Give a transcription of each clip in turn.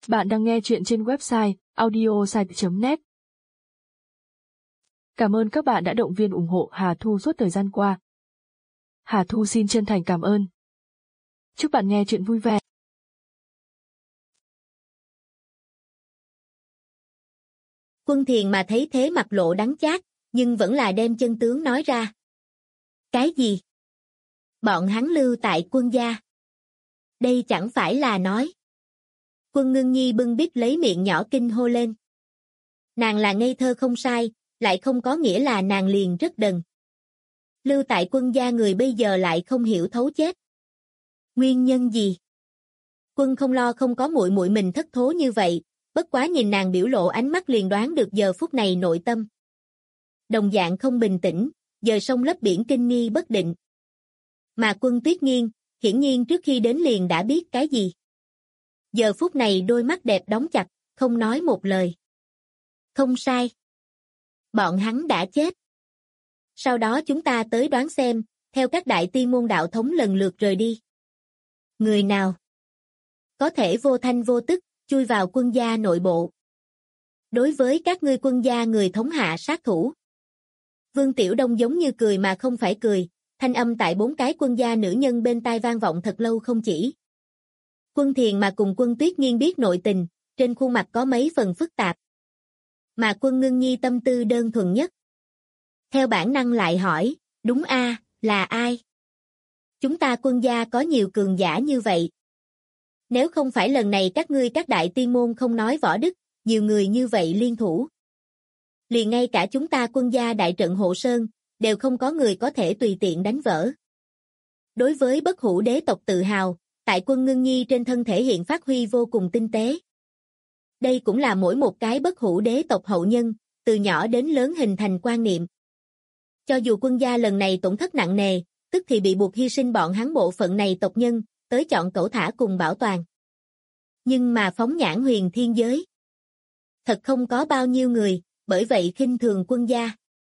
Bạn đang nghe chuyện trên website audiosite.net. Cảm ơn các bạn đã động viên ủng hộ Hà Thu suốt thời gian qua. Hà Thu xin chân thành cảm ơn. Chúc bạn nghe chuyện vui vẻ. Quân Thiền mà thấy thế mặt lộ đắng chát, nhưng vẫn là đem chân tướng nói ra. Cái gì? Bọn hắn lưu tại Quân gia. Đây chẳng phải là nói. Quân Ngưng Nhi bưng bít lấy miệng nhỏ kinh hô lên. Nàng là ngây thơ không sai, lại không có nghĩa là nàng liền rất đần. Lưu tại Quân gia người bây giờ lại không hiểu thấu chết. Nguyên nhân gì? Quân không lo không có muội muội mình thất thố như vậy, bất quá nhìn nàng biểu lộ ánh mắt liền đoán được giờ phút này nội tâm. Đồng dạng không bình tĩnh, giờ sông lấp biển kinh nghi bất định. Mà Quân Tuyết Nghiên, hiển nhiên trước khi đến liền đã biết cái gì. Giờ phút này đôi mắt đẹp đóng chặt, không nói một lời. Không sai. Bọn hắn đã chết. Sau đó chúng ta tới đoán xem, theo các đại tiên môn đạo thống lần lượt rời đi. Người nào có thể vô thanh vô tức, chui vào Quân gia nội bộ. Đối với các ngươi Quân gia người thống hạ sát thủ. Vương Tiểu Đông giống như cười mà không phải cười, thanh âm tại 4 cái Quân gia nữ nhân bên tai vang vọng thật lâu không chỉ. Quân Thiền mà cùng Quân Tuyết Nghiên biết nội tình, trên khuôn mặt có mấy phần phức tạp. Mà Quân Ngưng Nhi tâm tư đơn thuần nhất. Theo bản năng lại hỏi, đúng a, là ai? Chúng ta Quân gia có nhiều cường giả như vậy. Nếu không phải lần này các ngươi các đại tiên môn không nói võ đức, nhiều người như vậy liên thủ. Liền ngay cả chúng ta Quân gia đại trận hộ sơn, đều không có người có thể tùy tiện đánh vỡ. Đối với bất hủ đế tộc tự hào, tại Quân Ngưng Nhi trên thân thể hiện phát huy vô cùng tinh tế. Đây cũng là mỗi một cái bất hủ đế tộc hậu nhân, từ nhỏ đến lớn hình thành quan niệm. Cho dù Quân gia lần này tổn thất nặng nề, tức thì bị buộc hy sinh bọn hắn bộ phận này tộc nhân, tới chọn cẩu thả cùng bảo toàn. Nhưng mà phóng nhãn huyền thiên giới. Thật không có bao nhiêu người, bởi vậy khinh thường Quân gia.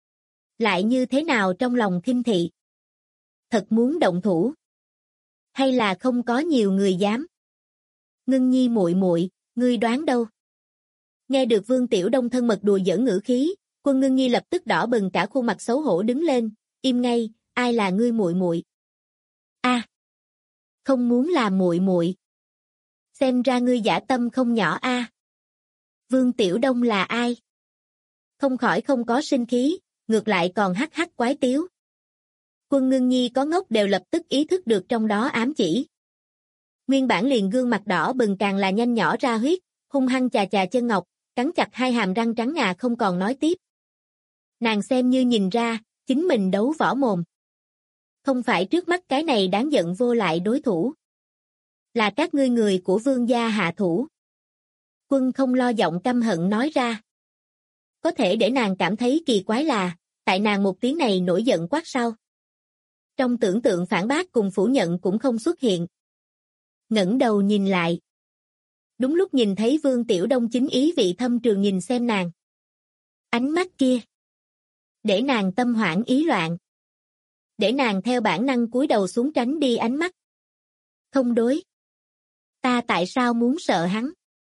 Lại như thế nào trong lòng khinh thị? Thật muốn động thủ? Hay là không có nhiều người dám? Ngưng Nhi muội muội, ngươi đoán đâu? Nghe được Vương Tiểu Đông thân mật đùa giỡn ngữ khí, Quân Ngưng Nhi lập tức đỏ bừng cả khuôn mặt xấu hổ đứng lên, im ngay, ai là ngươi muội muội? A, không muốn làm muội muội. Xem ra ngươi dã tâm không nhỏ a. Vương Tiểu Đông là ai? Không khỏi không có sinh khí, ngược lại còn hắc hắc quái tiếu. Quân Ngưng Nhi có ngốc đều lập tức ý thức được trong đó ám chỉ. Nguyên bản liền gương mặt đỏ bừng càng là nhanh nhỏ ra huyết, hung hăng chà chà chân ngọc, cắn chặt hai hàm răng trắng ngà không còn nói tiếp. Nàng xem như nhìn ra, chính mình đấu võ mồm. Không phải trước mắt cái này đáng giận vô lại đối thủ. Là các ngươi người của Vương gia hạ thủ. Quân không lo giọng căm hận nói ra. Có thể để nàng cảm thấy kỳ quái là, tại nàng một tiếng này nổi giận quát sau. Trong tưởng tượng phản bác cùng phủ nhận cũng không xuất hiện. Ngẩng đầu nhìn lại. Đúng lúc nhìn thấy Vương Tiểu Đông chính ý vị thâm trường nhìn xem nàng. Ánh mắt kia. Để nàng tâm hoảng ý loạn. Để nàng theo bản năng cúi đầu xuống tránh đi ánh mắt. Không đối. Ta tại sao muốn sợ hắn?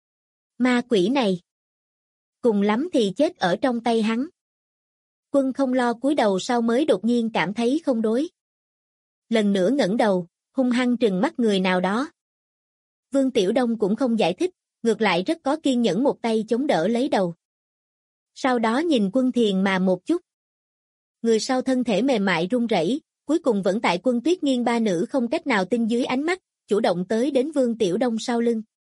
Ma quỷ này. Cùng lắm thì chết ở trong tay hắn. Quân không lo cúi đầu sau mới đột nhiên cảm thấy không đối. Lần nữa ngẩng đầu, hung hăng trừng mắt người nào đó. Vương Tiểu Đông cũng không giải thích, ngược lại rất có kiên nhẫn một tay chống đỡ lấy đầu. Sau đó nhìn Quân Thiền mà một chút. Người sau thân thể mềm mại run rẩy, cuối cùng vẫn tại Quân Tuyết Nghiên ba nữ không cách nào tin dưới ánh mắt, chủ động tới đến Vương Tiểu Đông sau lưng.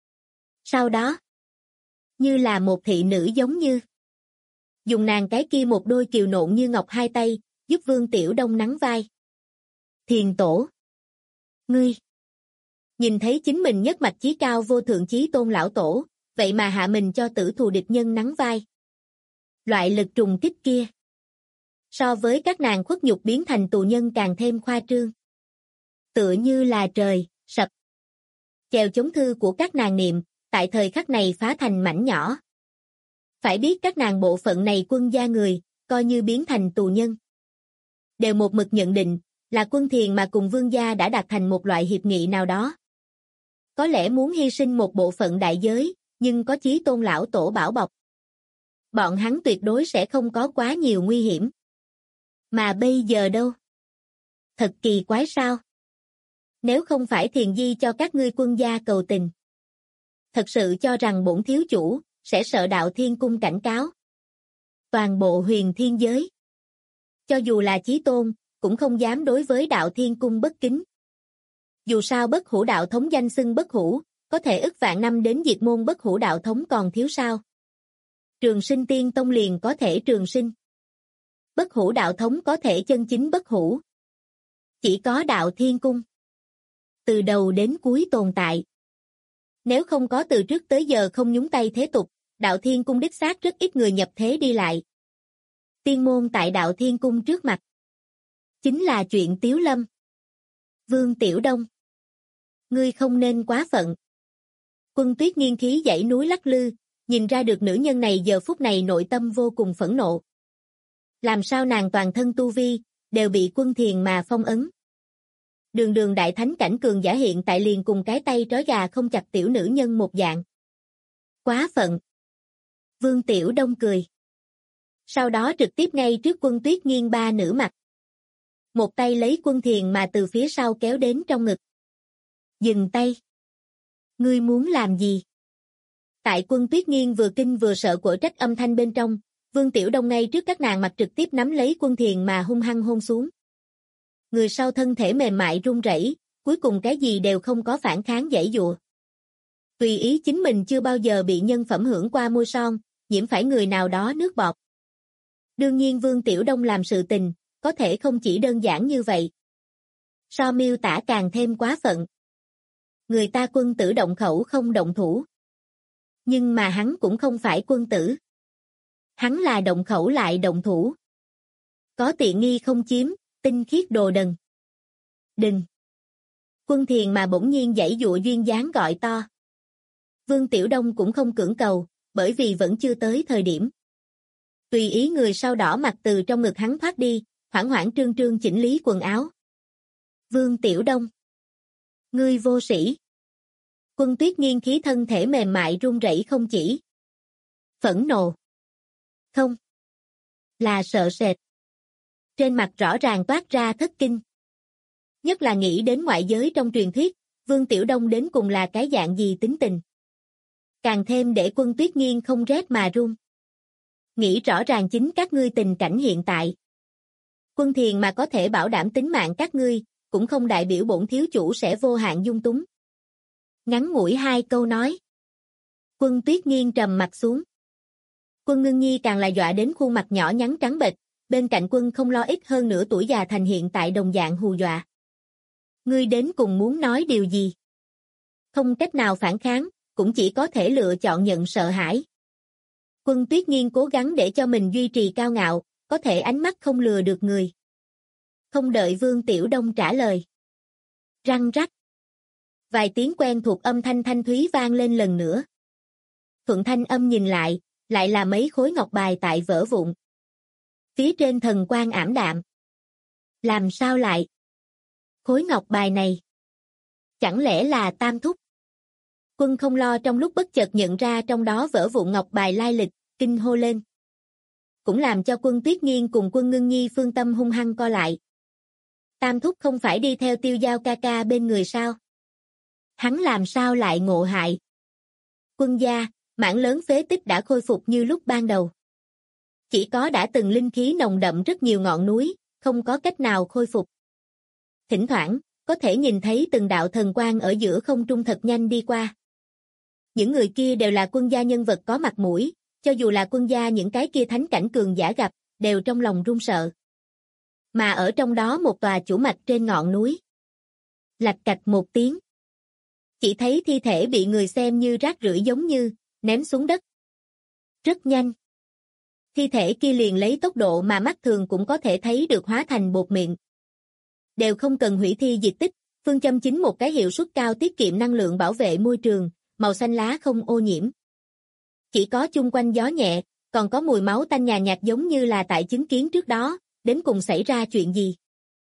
Sau đó, như là một thị nữ giống như. Dùng nàng cái kia một đôi kiều nộn như ngọc hai tay, giúp Vương Tiểu Đông nắng vai. Thiền tổ. Ngươi. Nhìn thấy chính mình nhất mạch chí cao vô thượng chí tôn lão tổ, vậy mà hạ mình cho tử thù địch nhân nắng vai. Loại lực trùng kích kia. So với các nàng khuất nhục biến thành tù nhân càng thêm khoa trương. Tựa như là trời, sập. Chèo chống thư của các nàng niệm, tại thời khắc này phá thành mảnh nhỏ. Phải biết các nàng bộ phận này Quân gia người, coi như biến thành tù nhân. Đều một mực nhận định, là Quân Thiền mà cùng Vương gia đã đạt thành một loại hiệp nghị nào đó. Có lẽ muốn hy sinh một bộ phận đại giới, nhưng có Chí Tôn lão tổ bảo bọc. Bọn hắn tuyệt đối sẽ không có quá nhiều nguy hiểm. Mà bây giờ đâu? Thật kỳ quái sao? Nếu không phải Thiền Di cho các ngươi quân gia cầu tình. Thật sự cho rằng bổn thiếu chủ sẽ sợ Đạo Thiên Cung cảnh cáo. Toàn bộ huyền thiên giới. Cho dù là Chí Tôn, cũng không dám đối với Đạo Thiên Cung bất kính. Dù sao Bất Hủ đạo thống danh xưng bất hủ, có thể ức vạn năm đến diệt môn Bất Hủ đạo thống còn thiếu sao? Trường Sinh Tiên Tông liền có thể trường sinh. Bất Hủ đạo thống có thể chân chính bất hủ. Chỉ có Đạo Thiên Cung. Từ đầu đến cuối tồn tại. Nếu không có từ trước tới giờ không nhúng tay thế tục, Đạo Thiên Cung đích xác rất ít người nhập thế đi lại. Tiên môn tại Đạo Thiên Cung trước mặt. Chính là chuyện Tiếu Lâm. Vương Tiểu Đông. Ngươi không nên quá phận. Quân Tuyết Nghiên khí dãy núi lắc lư, nhìn ra được nữ nhân này giờ phút này nội tâm vô cùng phẫn nộ. Làm sao nàng toàn thân tu vi, đều bị Quân Thiền mà phong ấn. Đường đường đại thánh cảnh cường giả hiện tại liền cùng cái tay trói gà không chặt tiểu nữ nhân một dạng. Quá phận. Vương Tiểu Đông cười. Sau đó trực tiếp ngay trước Quân Tuyết Nghiên ba nữ mặt. Một tay lấy Quân Thiền mà từ phía sau kéo đến trong ngực. Dừng tay. Ngươi muốn làm gì? Tại Quân Tuyết Nghiên vừa kinh vừa sợ quở trách âm thanh bên trong, Vương Tiểu Đông ngay trước các nàng mặt trực tiếp nắm lấy Quân Thiền mà hung hăng hôn xuống. Người sau thân thể mềm mại run rẩy, cuối cùng cái gì đều không có phản kháng giãy giụa. Tùy ý chính mình chưa bao giờ bị nhân phẩm hưởng qua môi son, nhiễm phải người nào đó nước bọt. Đương nhiên Vương Tiểu Đông làm sự tình, có thể không chỉ đơn giản như vậy. So miêu tả càng thêm quá phận. Người ta quân tử động khẩu không động thủ. Nhưng mà hắn cũng không phải quân tử. Hắn là động khẩu lại động thủ. Có tiện nghi không chiếm, tinh khiết đồ đần. Đừng. Quân Thiền mà bỗng nhiên giãy giụa duyên dáng gọi to. Vương Tiểu Đông cũng không cưỡng cầu, bởi vì vẫn chưa tới thời điểm. Tùy ý người sau đỏ mặt từ trong ngực hắn thoát đi, hoảng hoảng trương trương chỉnh lý quần áo. Vương Tiểu Đông. Ngươi vô sĩ. Quân Tuyết Nghiên khí thân thể mềm mại run rẩy không chỉ. Phẫn nộ. Không. Là sợ sệt. Trên mặt rõ ràng toát ra thất kinh. Nhất là nghĩ đến ngoại giới trong truyền thuyết, Vương Tiểu Đông đến cùng là cái dạng gì tính tình. Càng thêm để Quân Tuyết Nghiên không rét mà run. Nghĩ rõ ràng chính các ngươi tình cảnh hiện tại. Quân Thiền mà có thể bảo đảm tính mạng các ngươi, cũng không đại biểu bổn thiếu chủ sẽ vô hạn dung túng. Ngắn ngủi hai câu nói. Quân Tuyết Nghiên trầm mặt xuống. Quân Ngưng Nhi càng là dọa đến khuôn mặt nhỏ nhắn trắng bệch, bên cạnh Quân không lo ít hơn nửa tuổi già thành hiện tại đồng dạng hù dọa. Ngươi đến cùng muốn nói điều gì? Không cách nào phản kháng, cũng chỉ có thể lựa chọn nhận sợ hãi. Quân Tuyết Nghiên cố gắng để cho mình duy trì cao ngạo, có thể ánh mắt không lừa được người. Không đợi Vương Tiểu Đông trả lời. Răng rắc. Vài tiếng quen thuộc âm thanh thanh thúy vang lên lần nữa. Thuận thanh âm nhìn lại là mấy khối ngọc bài tại vỡ vụn. Phía trên thần quang ảm đạm. Làm sao lại? Khối ngọc bài này. Chẳng lẽ là Tam Thúc? Quân không lo trong lúc bất chợt nhận ra trong đó vỡ vụn ngọc bài lai lịch, kinh hô lên. Cũng làm cho Quân Tuyết Nghiên cùng Quân Ngưng Nhi phương tâm hung hăng co lại. Tam Thúc không phải đi theo Tiêu Giao ca ca bên người sao? Hắn làm sao lại ngộ hại? Quân gia, mảng lớn phế tích đã khôi phục như lúc ban đầu. Chỉ có đã từng linh khí nồng đậm rất nhiều ngọn núi, không có cách nào khôi phục. Thỉnh thoảng, có thể nhìn thấy từng đạo thần quang ở giữa không trung thật nhanh đi qua. Những người kia đều là quân gia nhân vật có mặt mũi, cho dù là quân gia những cái kia thánh cảnh cường giả gặp, đều trong lòng run sợ. Mà ở trong đó một tòa chủ mạch trên ngọn núi. Lạch cạch một tiếng. Chỉ thấy thi thể bị người xem như rác rưởi giống như, ném xuống đất. Rất nhanh. Thi thể kia liền lấy tốc độ mà mắt thường cũng có thể thấy được hóa thành bột mịn. Đều không cần hủy thi diệt tích, phương châm chính một cái hiệu suất cao tiết kiệm năng lượng bảo vệ môi trường, màu xanh lá không ô nhiễm. Chỉ có chung quanh gió nhẹ, còn có mùi máu tanh nhàn nhạt giống như là tại chứng kiến trước đó, đến cùng xảy ra chuyện gì.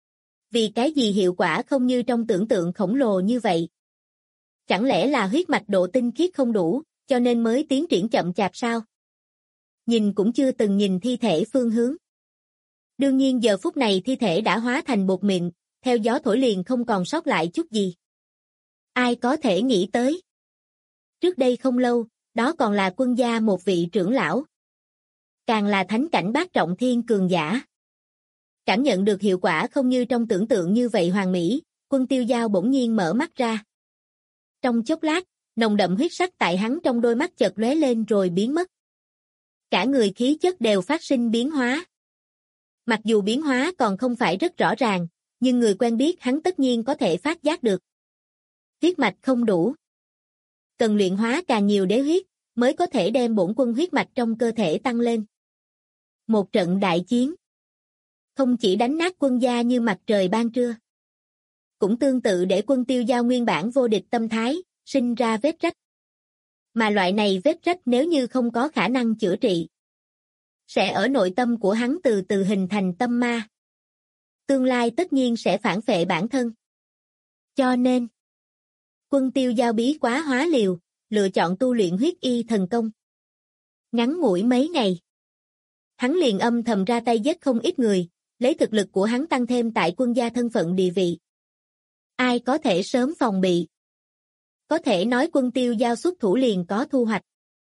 Vì cái gì hiệu quả không như trong tưởng tượng khổng lồ như vậy? Chẳng lẽ là huyết mạch độ tinh khiết không đủ, cho nên mới tiến triển chậm chạp sao? Nhìn cũng chưa từng nhìn thi thể phương hướng. Đương nhiên giờ phút này thi thể đã hóa thành bột mịn, theo gió thổi liền không còn sót lại chút gì. Ai có thể nghĩ tới? Trước đây không lâu, đó còn là quân gia một vị trưởng lão. Càng là thánh cảnh bát trọng thiên cường giả. Cảm nhận được hiệu quả không như trong tưởng tượng như vậy hoàn mỹ, Quân Tiêu Giao bỗng nhiên mở mắt ra. Trong chốc lát, nồng đậm huyết sắc tại hắn trong đôi mắt chợt lóe lên rồi biến mất. Cả người khí chất đều phát sinh biến hóa. Mặc dù biến hóa còn không phải rất rõ ràng, nhưng người quen biết hắn tất nhiên có thể phát giác được. Huyết mạch không đủ. Cần luyện hóa càng nhiều đế huyết, mới có thể đem bổn quân huyết mạch trong cơ thể tăng lên. Một trận đại chiến. Không chỉ đánh nát quân gia như mặt trời ban trưa. Cũng tương tự để Quân Tiêu Giao nguyên bản vô địch tâm thái, sinh ra vết rách. Mà loại này vết rách nếu như không có khả năng chữa trị, sẽ ở nội tâm của hắn từ từ hình thành tâm ma. Tương lai tất nhiên sẽ phản phệ bản thân. Cho nên, Quân Tiêu Giao bí quá hóa liều, lựa chọn tu luyện huyết y thần công. Ngắn ngủi mấy ngày, hắn liền âm thầm ra tay giết không ít người, lấy thực lực của hắn tăng thêm tại quân gia thân phận địa vị. Ai có thể sớm phòng bị? Có thể nói Quân Tiêu Giao xuất thủ liền có thu hoạch.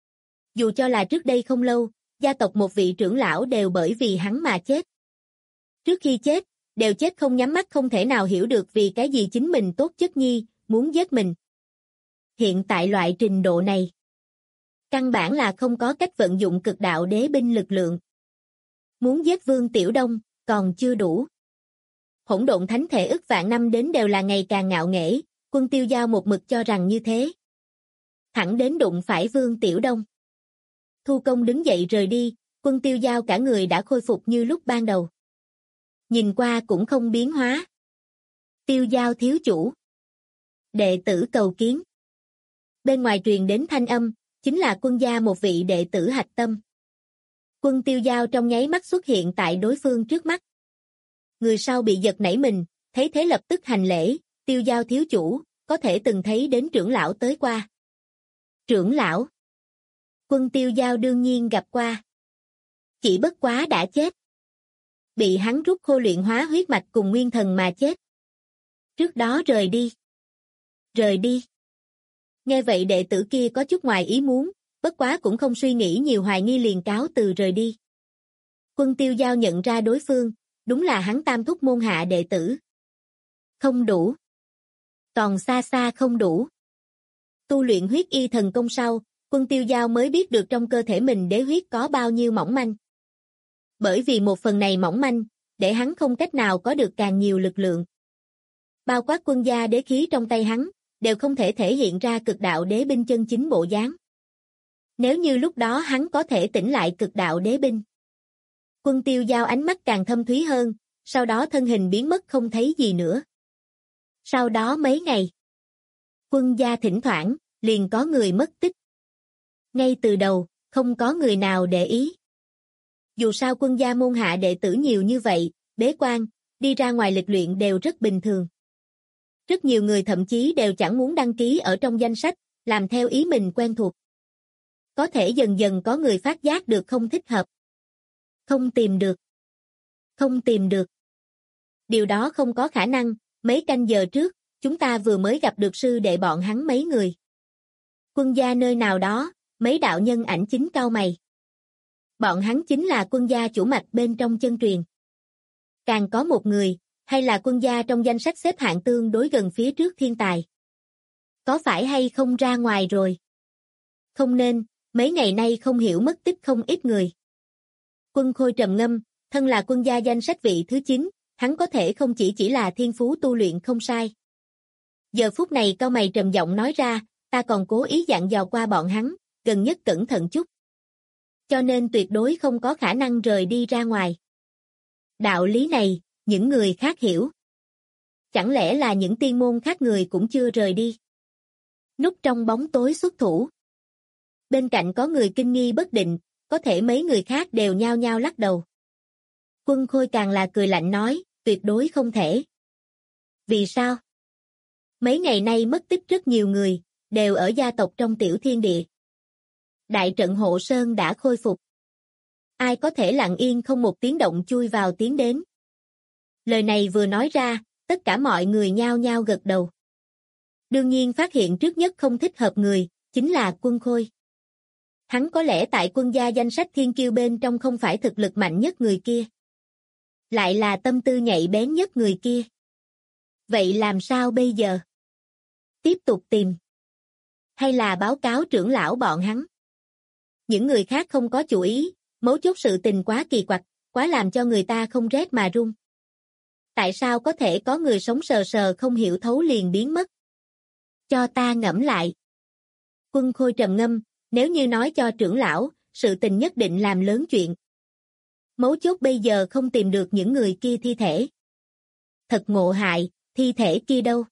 Dù cho là trước đây không lâu, gia tộc một vị trưởng lão đều bởi vì hắn mà chết. Trước khi chết, đều chết không nhắm mắt không thể nào hiểu được vì cái gì chính mình tốt chất nhi, muốn giết mình. Hiện tại loại trình độ này, căn bản là không có cách vận dụng cực đạo đế binh lực lượng. Muốn giết Vương Tiểu Đông, còn chưa đủ. Hỗn độn thánh thể ức vạn năm đến đều là ngày càng ngạo nghễ, Quân Tiêu Giao một mực cho rằng như thế. Thẳng đến đụng phải Vương Tiểu Đông. Thu Công đứng dậy rời đi, Quân Tiêu Giao cả người đã khôi phục như lúc ban đầu. Nhìn qua cũng không biến hóa. Tiêu Giao thiếu chủ. Đệ tử cầu kiến. Bên ngoài truyền đến thanh âm, chính là quân gia một vị đệ tử hạch tâm. Quân Tiêu Giao trong nháy mắt xuất hiện tại đối phương trước mắt. Người sau bị giật nảy mình, thấy thế lập tức hành lễ, Tiêu Giao thiếu chủ, có thể từng thấy đến trưởng lão tới qua. Trưởng lão. Quân Tiêu Giao đương nhiên gặp qua. Chỉ bất quá đã chết. Bị hắn rút khô luyện hóa huyết mạch cùng nguyên thần mà chết. Trước đó rời đi. Rời đi. Nghe vậy đệ tử kia có chút ngoài ý muốn, bất quá cũng không suy nghĩ nhiều hoài nghi liền cáo từ rời đi. Quân Tiêu Giao nhận ra đối phương, đúng là hắn tam thúc môn hạ đệ tử. Không đủ. Còn xa xa không đủ. Tu luyện huyết y thần công sau, Quân Tiêu Giao mới biết được trong cơ thể mình đế huyết có bao nhiêu mỏng manh. Bởi vì một phần này mỏng manh, để hắn không cách nào có được càng nhiều lực lượng. Bao quát quân gia đế khí trong tay hắn, đều không thể thể hiện ra cực đạo đế binh chân chính bộ dáng. Nếu như lúc đó hắn có thể tỉnh lại cực đạo đế binh. Quân Tiêu Giao ánh mắt càng thâm thúy hơn, sau đó thân hình biến mất không thấy gì nữa. Sau đó mấy ngày, quân gia thỉnh thoảng, liền có người mất tích. Ngay từ đầu, không có người nào để ý. Dù sao quân gia môn hạ đệ tử nhiều như vậy, bế quan, đi ra ngoài lịch luyện đều rất bình thường. Rất nhiều người thậm chí đều chẳng muốn đăng ký ở trong danh sách, làm theo ý mình quen thuộc. Có thể dần dần có người phát giác được không thích hợp. Không tìm được. Không tìm được. Điều đó không có khả năng, mấy canh giờ trước, chúng ta vừa mới gặp được sư đệ bọn hắn mấy người. Quân gia nơi nào đó, mấy đạo nhân ảnh chính cau mày. Bọn hắn chính là quân gia chủ mạch bên trong chân truyền. Càng có một người, hay là quân gia trong danh sách xếp hạng tương đối gần phía trước thiên tài. Có phải hay không ra ngoài rồi? Không nên, mấy ngày nay không hiểu mất tích không ít người. Quân Khôi trầm ngâm, thân là quân gia danh sách vị thứ 9, hắn có thể không chỉ là thiên phú tu luyện không sai. Giờ phút này cau mày trầm giọng nói ra, ta còn cố ý dặn dò qua bọn hắn, gần nhất cẩn thận chút. Cho nên tuyệt đối không có khả năng rời đi ra ngoài. Đạo lý này, những người khác hiểu. Chẳng lẽ là những tiên môn khác người cũng chưa rời đi? Núp trong bóng tối xuất thủ. Bên cạnh có người kinh nghi bất định, có thể mấy người khác đều nhao nhao lắc đầu. Quân Khôi càng là cười lạnh nói, tuyệt đối không thể. Vì sao? Mấy ngày nay mất tích rất nhiều người, đều ở gia tộc trong tiểu thiên địa. Đại trận hộ sơn đã khôi phục. Ai có thể lặng yên không một tiếng động chui vào tiến đến. Lời này vừa nói ra, tất cả mọi người nhao nhao gật đầu. Đương nhiên phát hiện trước nhất không thích hợp người, chính là Quân Khôi. Hắn có lẽ tại quân gia danh sách thiên kiêu bên trong không phải thực lực mạnh nhất người kia. Lại là tâm tư nhạy bén nhất người kia. Vậy làm sao bây giờ? Tiếp tục tìm. Hay là báo cáo trưởng lão bọn hắn? Những người khác không có chủ ý, mấu chốt sự tình quá kỳ quặc, quá làm cho người ta không rét mà run. Tại sao có thể có người sống sờ sờ không hiểu thấu liền biến mất? Cho ta ngẫm lại. Quân Khôi trầm ngâm, nếu như nói cho trưởng lão, sự tình nhất định làm lớn chuyện. Mấu chốt bây giờ không tìm được những người kia thi thể. Thật ngộ hại, thi thể kia đâu?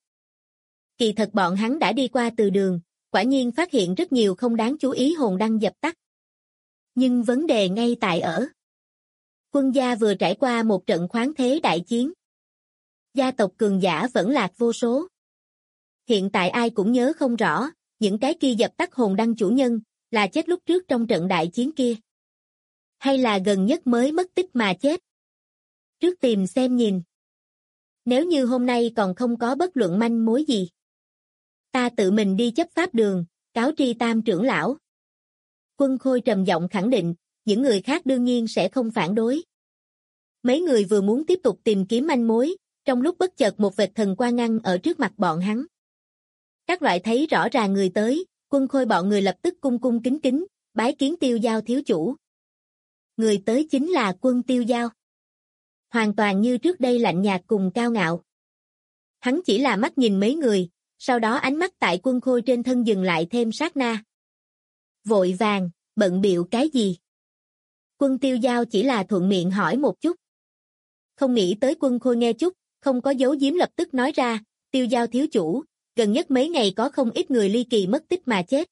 Kỳ thật bọn hắn đã đi qua từ đường, quả nhiên phát hiện rất nhiều không đáng chú ý hồn đăng dập tắt. Nhưng vấn đề ngay tại ở. Quân gia vừa trải qua một trận khoáng thế đại chiến. Gia tộc cường giả vẫn lạc vô số. Hiện tại ai cũng nhớ không rõ, những cái kia dập tắt hồn đăng chủ nhân, là chết lúc trước trong trận đại chiến kia. Hay là gần nhất mới mất tích mà chết. Trước tìm xem nhìn. Nếu như hôm nay còn không có bất luận manh mối gì. Ta tự mình đi chấp pháp đường, cáo tri Tam trưởng lão. Quân Khôi trầm giọng khẳng định, những người khác đương nhiên sẽ không phản đối. Mấy người vừa muốn tiếp tục tìm kiếm manh mối, trong lúc bất chợt một vệt thần quang ngăn ở trước mặt bọn hắn. Các loại thấy rõ ràng người tới, Quân Khôi bọn người lập tức cung cung kính kính, bái kiến Tiêu Giao thiếu chủ. Người tới chính là Quân Tiêu Giao. Hoàn toàn như trước đây lạnh nhạt cùng cao ngạo. Hắn chỉ là mắt nhìn mấy người, sau đó ánh mắt tại Quân Khôi trên thân dừng lại thêm sát na. Vội vàng, bận bịu cái gì? Quân Tiêu Giao chỉ là thuận miệng hỏi một chút. Không nghĩ tới Quân Khôi nghe chút, không có giấu giếm lập tức nói ra, Tiêu Giao thiếu chủ, gần nhất mấy ngày có không ít người ly kỳ mất tích mà chết.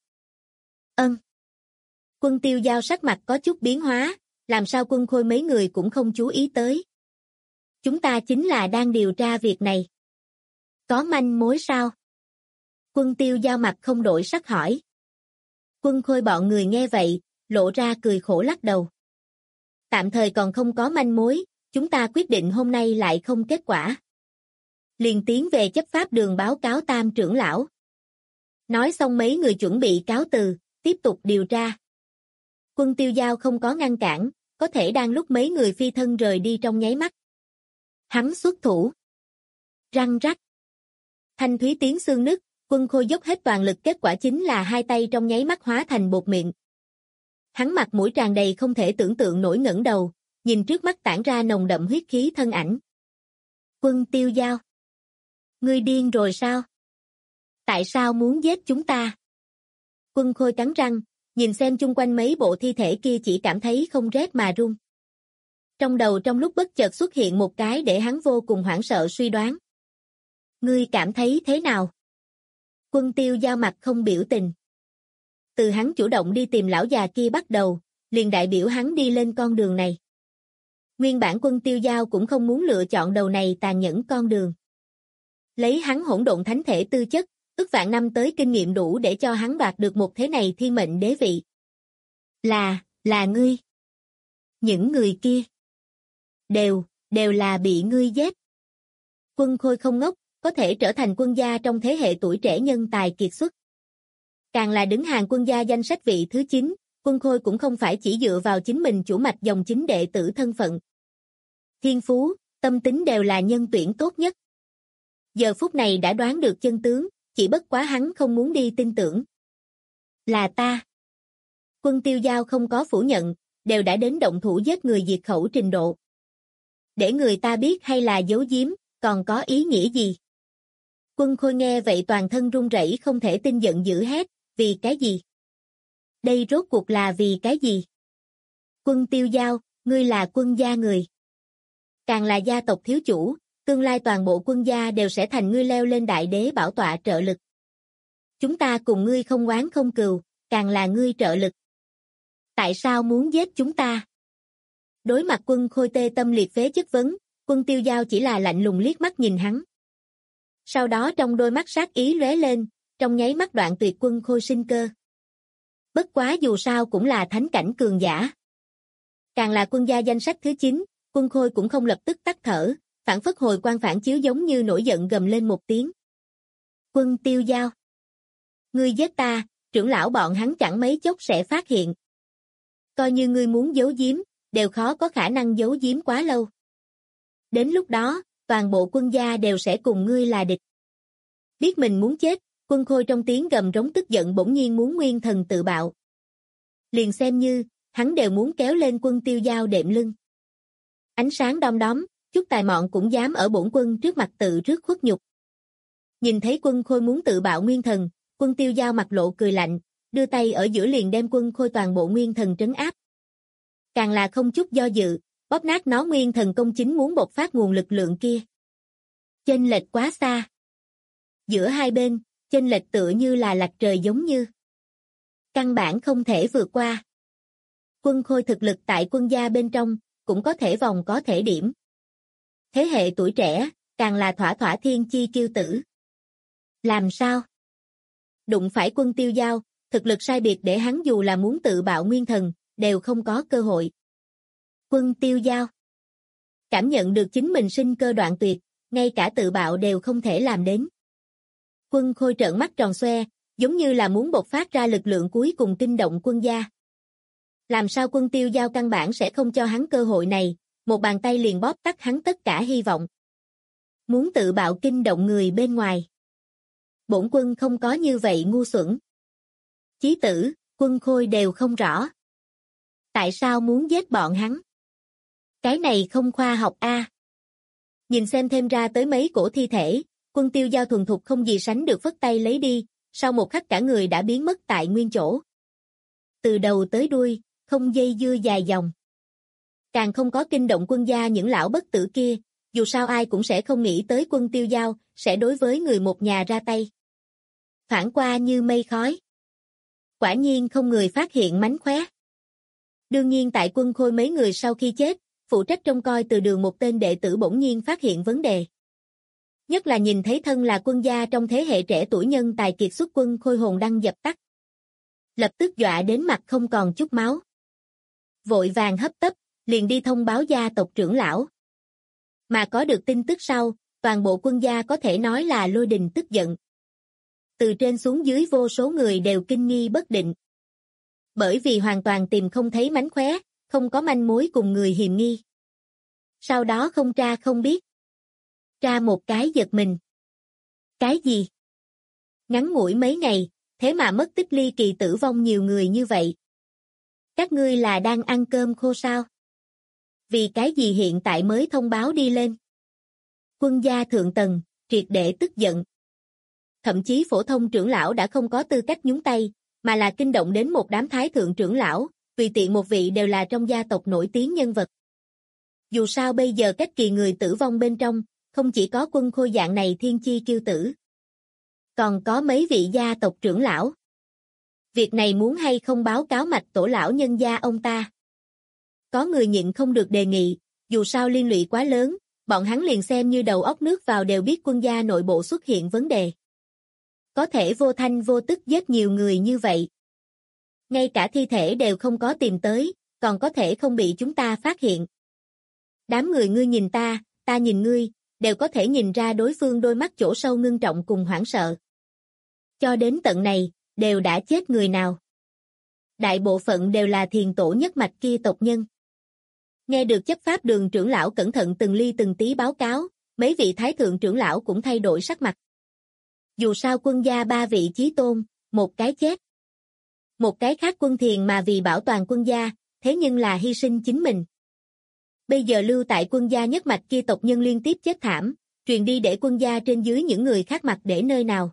Quân Tiêu Giao sắc mặt có chút biến hóa, làm sao Quân Khôi mấy người cũng không chú ý tới. Chúng ta chính là đang điều tra việc này. Có manh mối sao? Quân Tiêu Giao mặt không đổi sắc hỏi. Quân Khôi bọn người nghe vậy, lộ ra cười khổ lắc đầu. Tạm thời còn không có manh mối, chúng ta quyết định hôm nay lại không kết quả. Liền tiến về chấp pháp đường báo cáo Tam trưởng lão. Nói xong mấy người chuẩn bị cáo từ, tiếp tục điều tra. Quân Tiêu Giao không có ngăn cản, có thể đang lúc mấy người phi thân rời đi trong nháy mắt. Hắn xuất thủ. Răng rắc. Thanh thúy tiếng xương nứt, Quân Khôi dốc hết toàn lực kết quả chính là hai tay trong nháy mắt hóa thành bột mịn. Hắn mặt mũi tràn đầy không thể tưởng tượng nổi ngẩng đầu, nhìn trước mắt tản ra nồng đậm huyết khí thân ảnh. Quân Tiêu Giao. Ngươi điên rồi sao? Tại sao muốn giết chúng ta? Quân Khôi cắn răng, nhìn xem chung quanh mấy bộ thi thể kia chỉ cảm thấy không rét mà run. Trong đầu trong lúc bất chợt xuất hiện một cái để hắn vô cùng hoảng sợ suy đoán. Ngươi cảm thấy thế nào? Quân Tiêu Giao mặt không biểu tình. Từ hắn chủ động đi tìm lão già kia bắt đầu, liền đại biểu hắn đi lên con đường này. Nguyên bản Quân Tiêu Giao cũng không muốn lựa chọn đầu này tàn nhẫn con đường. Lấy hắn hỗn độn thánh thể tư chất, ức vạn năm tới kinh nghiệm đủ để cho hắn đoạt được một thế này thiên mệnh đế vị. Là ngươi. Những người kia. Đều là bị ngươi giết. Quân Khôi không ngốc, có thể trở thành quân gia trong thế hệ tuổi trẻ nhân tài kiệt xuất. Càng là đứng hàng quân gia danh sách vị thứ 9, Quân Khôi cũng không phải chỉ dựa vào chính mình chủ mạch dòng chính đệ tử thân phận. Thiên phú, tâm tính đều là nhân tuyển tốt nhất. Giờ phút này đã đoán được chân tướng, chỉ bất quá hắn không muốn đi tin tưởng. Là ta. Quân Tiêu Giao không có phủ nhận, đều đã đến động thủ giết người diệt khẩu trình độ. Để người ta biết hay là giấu giếm, còn có ý nghĩa gì? Quân Khôi nghe vậy toàn thân run rẩy không thể tin giận dữ hét, vì cái gì? Đây rốt cuộc là vì cái gì? Quân Tiêu Giao, ngươi là quân gia người. Càng là gia tộc thiếu chủ, tương lai toàn bộ quân gia đều sẽ thành ngươi leo lên đại đế bảo tọa trợ lực. Chúng ta cùng ngươi không oán không cừu, càng là ngươi trợ lực. Tại sao muốn giết chúng ta? Đối mặt Quân Khôi tê tâm liệt phế chất vấn, Quân Tiêu Giao chỉ là lạnh lùng liếc mắt nhìn hắn. Sau đó trong đôi mắt sát ý lóe lên, trong nháy mắt đoạn tuyệt Quân Khôi sinh cơ. Bất quá dù sao cũng là thánh cảnh cường giả. Càng là quân gia danh sách thứ 9, Quân Khôi cũng không lập tức tắt thở, phản phất hồi quang phản chiếu giống như nổi giận gầm lên một tiếng. Quân Tiêu Giao. Ngươi giết ta, trưởng lão bọn hắn chẳng mấy chốc sẽ phát hiện. Coi như ngươi muốn giấu giếm, đều khó có khả năng giấu giếm quá lâu. Đến lúc đó, toàn bộ quân gia đều sẽ cùng ngươi là địch. Biết mình muốn chết, Quân Khôi trong tiếng gầm rống tức giận bỗng nhiên muốn nguyên thần tự bạo. Liền xem như, hắn đều muốn kéo lên Quân Tiêu Giao đệm lưng. Ánh sáng đom đóm, chút tài mọn cũng dám ở bổn quân trước mặt tự rước khuất nhục. Nhìn thấy Quân Khôi muốn tự bạo nguyên thần, Quân Tiêu Giao mặt lộ cười lạnh, đưa tay ở giữa liền đem Quân Khôi toàn bộ nguyên thần trấn áp. Càng là không chút do dự, bóp nát nó nguyên thần công chính muốn bộc phát nguồn lực lượng kia. Chênh lệch quá xa. Giữa hai bên, chênh lệch tựa như là lệch trời giống như. Căn bản không thể vượt qua. Quân Khôi thực lực tại quân gia bên trong, cũng có thể vòng có thể điểm. Thế hệ tuổi trẻ, càng là thỏa thỏa thiên chi kiêu tử. Làm sao? Đụng phải Quân Tiêu Giao, thực lực sai biệt để hắn dù là muốn tự bạo nguyên thần, đều không có cơ hội. Quân Tiêu Giao cảm nhận được chính mình sinh cơ đoạn tuyệt, ngay cả tự bạo đều không thể làm đến. Quân Khôi trợn mắt tròn xoe, giống như là muốn bộc phát ra lực lượng cuối cùng kinh động quân gia. Làm sao Quân Tiêu Giao căn bản sẽ không cho hắn cơ hội này, một bàn tay liền bóp tắt hắn tất cả hy vọng. Muốn tự bạo kinh động người bên ngoài. Bổn quân không có như vậy ngu xuẩn. Chí tử, Quân Khôi đều không rõ. Tại sao muốn giết bọn hắn? Cái này không khoa học a. Nhìn xem thêm ra tới mấy cổ thi thể, Quân Tiêu Giao thuần thục không gì sánh được phất tay lấy đi, sau một khắc cả người đã biến mất tại nguyên chỗ. Từ đầu tới đuôi, không dây dưa dài dòng. Càng không có kinh động quân gia những lão bất tử kia, dù sao ai cũng sẽ không nghĩ tới Quân Tiêu Giao sẽ đối với người một nhà ra tay. Thoảng qua như mây khói. Quả nhiên không người phát hiện mánh khóe. Đương nhiên tại Quân Khôi mấy người sau khi chết, phụ trách trông coi từ đường một tên đệ tử bỗng nhiên phát hiện vấn đề. Nhất là nhìn thấy thân là quân gia trong thế hệ trẻ tuổi nhân tài kiệt xuất Quân Khôi hồn đăng dập tắt. Lập tức dọa đến mặt không còn chút máu. Vội vàng hấp tấp, liền đi thông báo gia tộc trưởng lão. Mà có được tin tức sau, toàn bộ quân gia có thể nói là lôi đình tức giận. Từ trên xuống dưới vô số người đều kinh nghi bất định. Bởi vì hoàn toàn tìm không thấy mánh khóe, không có manh mối cùng người hiềm nghi. Sau đó không tra không biết. Tra một cái giật mình. Cái gì? Ngắn ngủi mấy ngày, thế mà mất tích ly kỳ tử vong nhiều người như vậy. Các ngươi là đang ăn cơm khô sao? Vì cái gì hiện tại mới thông báo đi lên? Quân gia thượng tầng, triệt để tức giận. Thậm chí phổ thông trưởng lão đã không có tư cách nhúng tay, mà là kinh động đến một đám thái thượng trưởng lão, tùy tiện một vị đều là trong gia tộc nổi tiếng nhân vật. Dù sao bây giờ cách kỳ người tử vong bên trong, không chỉ có Quân Khôi dạng này thiên chi kiêu tử. Còn có mấy vị gia tộc trưởng lão. Việc này muốn hay không báo cáo mạch tổ lão nhân gia ông ta. Có người nhịn không được đề nghị, dù sao liên lụy quá lớn, bọn hắn liền xem như đầu óc nước vào đều biết quân gia nội bộ xuất hiện vấn đề. Có thể vô thanh vô tức giết nhiều người như vậy. Ngay cả thi thể đều không có tìm tới, còn có thể không bị chúng ta phát hiện. Đám người ngươi nhìn ta nhìn ngươi, đều có thể nhìn ra đối phương đôi mắt chỗ sâu ngưng trọng cùng hoảng sợ. Cho đến tận này, đều đã chết người nào? Đại bộ phận đều là thiền tổ nhất mạch kia tộc nhân. Nghe được chấp pháp đường trưởng lão cẩn thận từng ly từng tí báo cáo, mấy vị thái thượng trưởng lão cũng thay đổi sắc mặt. Dù sao quân gia 3 vị chí tôn, một cái chết. Một cái khác quân thiền mà vì bảo toàn quân gia, thế nhưng là hy sinh chính mình. Bây giờ lưu tại quân gia nhất mạch kia tộc nhân liên tiếp chết thảm, truyền đi để quân gia trên dưới những người khác mặt để nơi nào.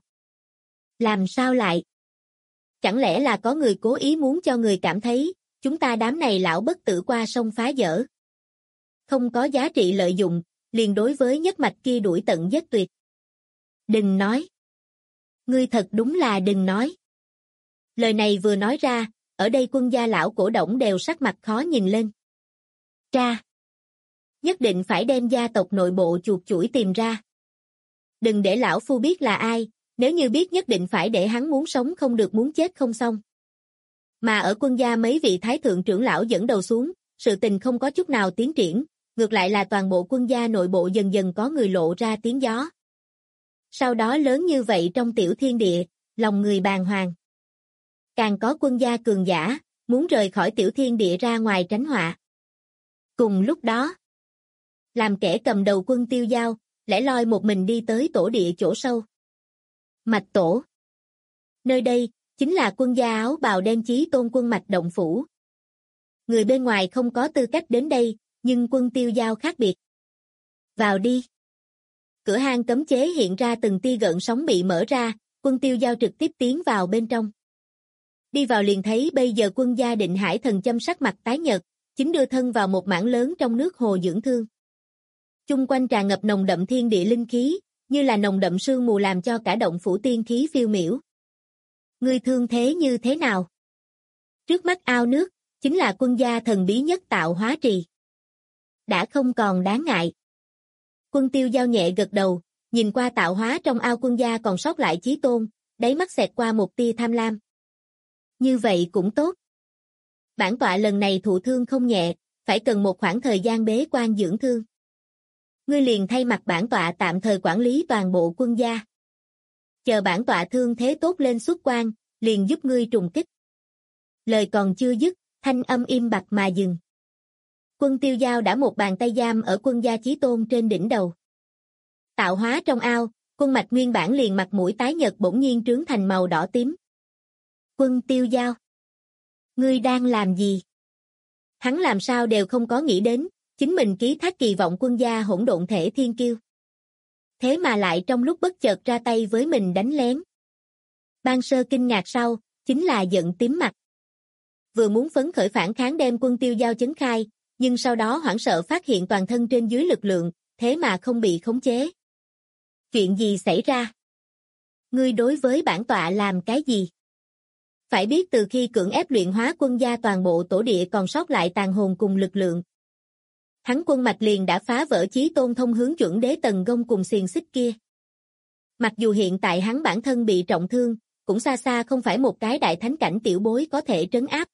Làm sao lại? Chẳng lẽ là có người cố ý muốn cho người cảm thấy, chúng ta đám này lão bất tử qua sông phá dở. Không có giá trị lợi dụng, liền đối với nhất mạch kia đuổi tận giết tuyệt. Đừng nói. Ngươi thật đúng là đừng nói. Lời này vừa nói ra, ở đây quân gia lão cổ đổng đều sắc mặt khó nhìn lên. Tra. Nhất định phải đem gia tộc nội bộ chuột chuỗi tìm ra. Đừng để lão phu biết là ai, nếu như biết nhất định phải để hắn muốn sống không được muốn chết không xong. Mà ở quân gia mấy vị thái thượng trưởng lão dẫn đầu xuống, sự tình không có chút nào tiến triển, ngược lại là toàn bộ quân gia nội bộ dần dần có người lộ ra tiếng gió. Sau đó lớn như vậy trong tiểu thiên địa, lòng người bàng hoàng. Càng có quân gia cường giả, muốn rời khỏi tiểu thiên địa ra ngoài tránh họa. Cùng lúc đó, làm kẻ cầm đầu quân Tiêu Dao, lẻ loi một mình đi tới tổ địa chỗ sâu. Mạch tổ. Nơi đây, chính là quân gia áo bào đen Chí Tôn quân mạch động phủ. Người bên ngoài không có tư cách đến đây, nhưng quân Tiêu Dao khác biệt. Vào đi. Cửa hang cấm chế hiện ra từng tia gợn sóng bị mở ra, quân Tiêu Dao trực tiếp tiến vào bên trong. Đi vào liền thấy bây giờ quân gia Định Hải Thần Châm sắc mặt tái nhợt, chính đưa thân vào một mảng lớn trong nước hồ dưỡng thương. Chung quanh tràn ngập nồng đậm thiên địa linh khí, như là nồng đậm sương mù làm cho cả động phủ tiên khí phiêu miểu. Ngươi thương thế như thế nào? Trước mắt ao nước, chính là quân gia thần bí nhất tạo hóa trì. Đã không còn đáng ngại. Quân Tiêu Dao nhẹ gật đầu, nhìn qua tạo hóa trong ao quân gia còn sót lại Chí Tôn, đáy mắt xẹt qua một tia tham lam. Như vậy cũng tốt. Bản tọa lần này thụ thương không nhẹ, phải cần một khoảng thời gian bế quan dưỡng thương. Ngươi liền thay mặt bản tọa tạm thời quản lý toàn bộ quân gia. Chờ bản tọa thương thế tốt lên xuất quan, liền giúp ngươi trùng kích. Lời còn chưa dứt, thanh âm im bặt mà dừng. Quân Tiêu Dao đã một bàn tay giam ở quân gia Chí Tôn trên đỉnh đầu. Tạo hóa trong ao, quân mạch nguyên bản liền mặt mũi tái nhợt bỗng nhiên trướng thành màu đỏ tím. Quân Tiêu Dao, ngươi đang làm gì? Hắn làm sao đều không có nghĩ đến, chính mình ký thác kỳ vọng quân gia hỗn độn thể thiên kiêu. Thế mà lại trong lúc bất chợt ra tay với mình đánh lén. Ban sơ kinh ngạc sau, chính là giận tím mặt. Vừa muốn phấn khởi phản kháng đem quân Tiêu Dao chấn khai, nhưng sau đó hoảng sợ phát hiện toàn thân trên dưới lực lượng, thế mà không bị khống chế. Chuyện gì xảy ra? Ngươi đối với bản tọa làm cái gì? Phải biết từ khi cưỡng ép luyện hóa quân gia toàn bộ tổ địa còn sót lại tàn hồn cùng lực lượng. Hắn quân mạch liền đã phá vỡ Chí Tôn thông hướng chuẩn đế tầng gông cùng xiềng xích kia. Mặc dù hiện tại hắn bản thân bị trọng thương, cũng xa xa không phải một cái đại thánh cảnh tiểu bối có thể trấn áp.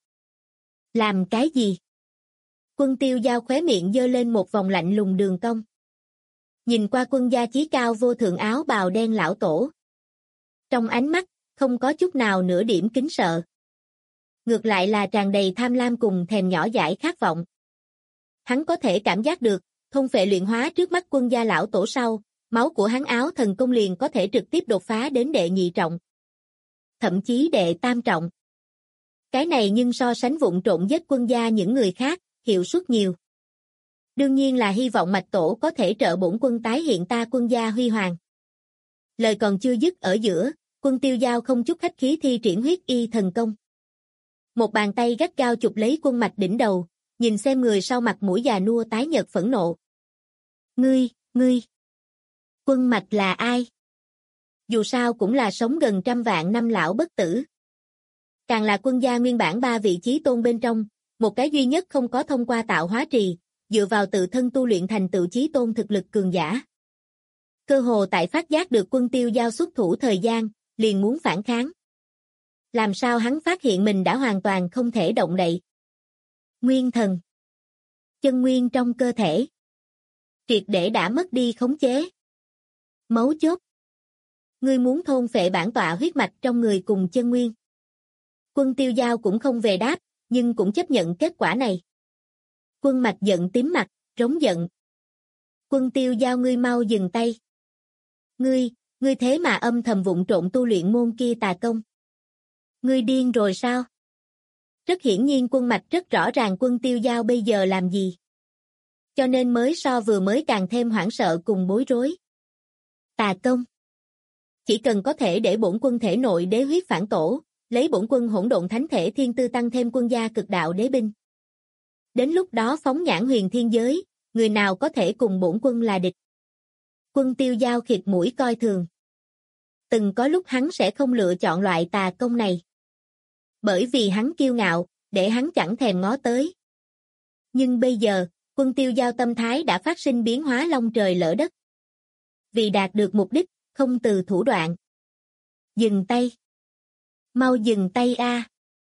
Làm cái gì? Quân Tiêu Dao khóe miệng giơ lên một vòng lạnh lùng đường cong. Nhìn qua quân gia chí cao vô thượng áo bào đen lão tổ. Trong ánh mắt, không có chút nào nửa điểm kính sợ. Ngược lại là tràn đầy tham lam cùng thèm nhỏ dãi khát vọng. Hắn có thể cảm giác được, thôn phệ luyện hóa trước mắt quân gia lão tổ sau, máu của hắn áo thần công liền có thể trực tiếp đột phá đến đệ nhị trọng. Thậm chí đệ tam trọng. Cái này nhưng so sánh vụng trộn giết quân gia những người khác, hiệu suất nhiều. Đương nhiên là hy vọng mạch tổ có thể trợ bổn quân tái hiện ta quân gia huy hoàng. Lời còn chưa dứt ở giữa, quân Tiêu Dao không chút khách khí thi triển huyết y thần công. Một bàn tay gắt gao chụp lấy quân mạch đỉnh đầu, nhìn xem người sau mặt mũi già nua tái nhợt phẫn nộ. Ngươi. Quân mạch là ai? Dù sao cũng là sống gần trăm vạn năm lão bất tử. Càng là quân gia nguyên bản 3 vị Chí Tôn bên trong, một cái duy nhất không có thông qua tạo hóa trì, dựa vào tự thân tu luyện thành tựu Chí Tôn thực lực cường giả. Cơ hồ tại phát giác được quân Tiêu Dao xuất thủ thời gian, liền muốn phản kháng. Làm sao hắn phát hiện mình đã hoàn toàn không thể động đậy? Nguyên thần. Chân nguyên trong cơ thể. Triệt để đã mất đi khống chế. Mấu chốt. Ngươi muốn thôn phệ bản tọa huyết mạch trong người cùng chân nguyên. Quân Tiêu Dao cũng không về đáp, nhưng cũng chấp nhận kết quả này. Quân mạch giận tím mặt, rống giận. Quân Tiêu Dao ngươi mau dừng tay. Ngươi thế mà âm thầm vụng trộn tu luyện môn kia tà công. Ngươi điên rồi sao? Rất hiển nhiên quân mạch rất rõ ràng quân Tiêu Dao bây giờ làm gì. Cho nên mới so vừa mới càng thêm hoảng sợ cùng bối rối. Tà công. Chỉ cần có thể để bổn quân thể nội đế huyết phản tổ, lấy bổn quân hỗn độn thánh thể thiên tư tăng thêm quân gia cực đạo đế binh. Đến lúc đó phóng nhãn huyền thiên giới, người nào có thể cùng bổn quân là địch. Quân Tiêu Dao khịt mũi coi thường. Từng có lúc hắn sẽ không lựa chọn loại tà công này. Bởi vì hắn kiêu ngạo, để hắn chẳng thèm ngó tới. Nhưng bây giờ, quân Tiêu Dao tâm thái đã phát sinh biến hóa long trời lỡ đất. Vì đạt được mục đích, không từ thủ đoạn. Dừng tay. Mau dừng tay a.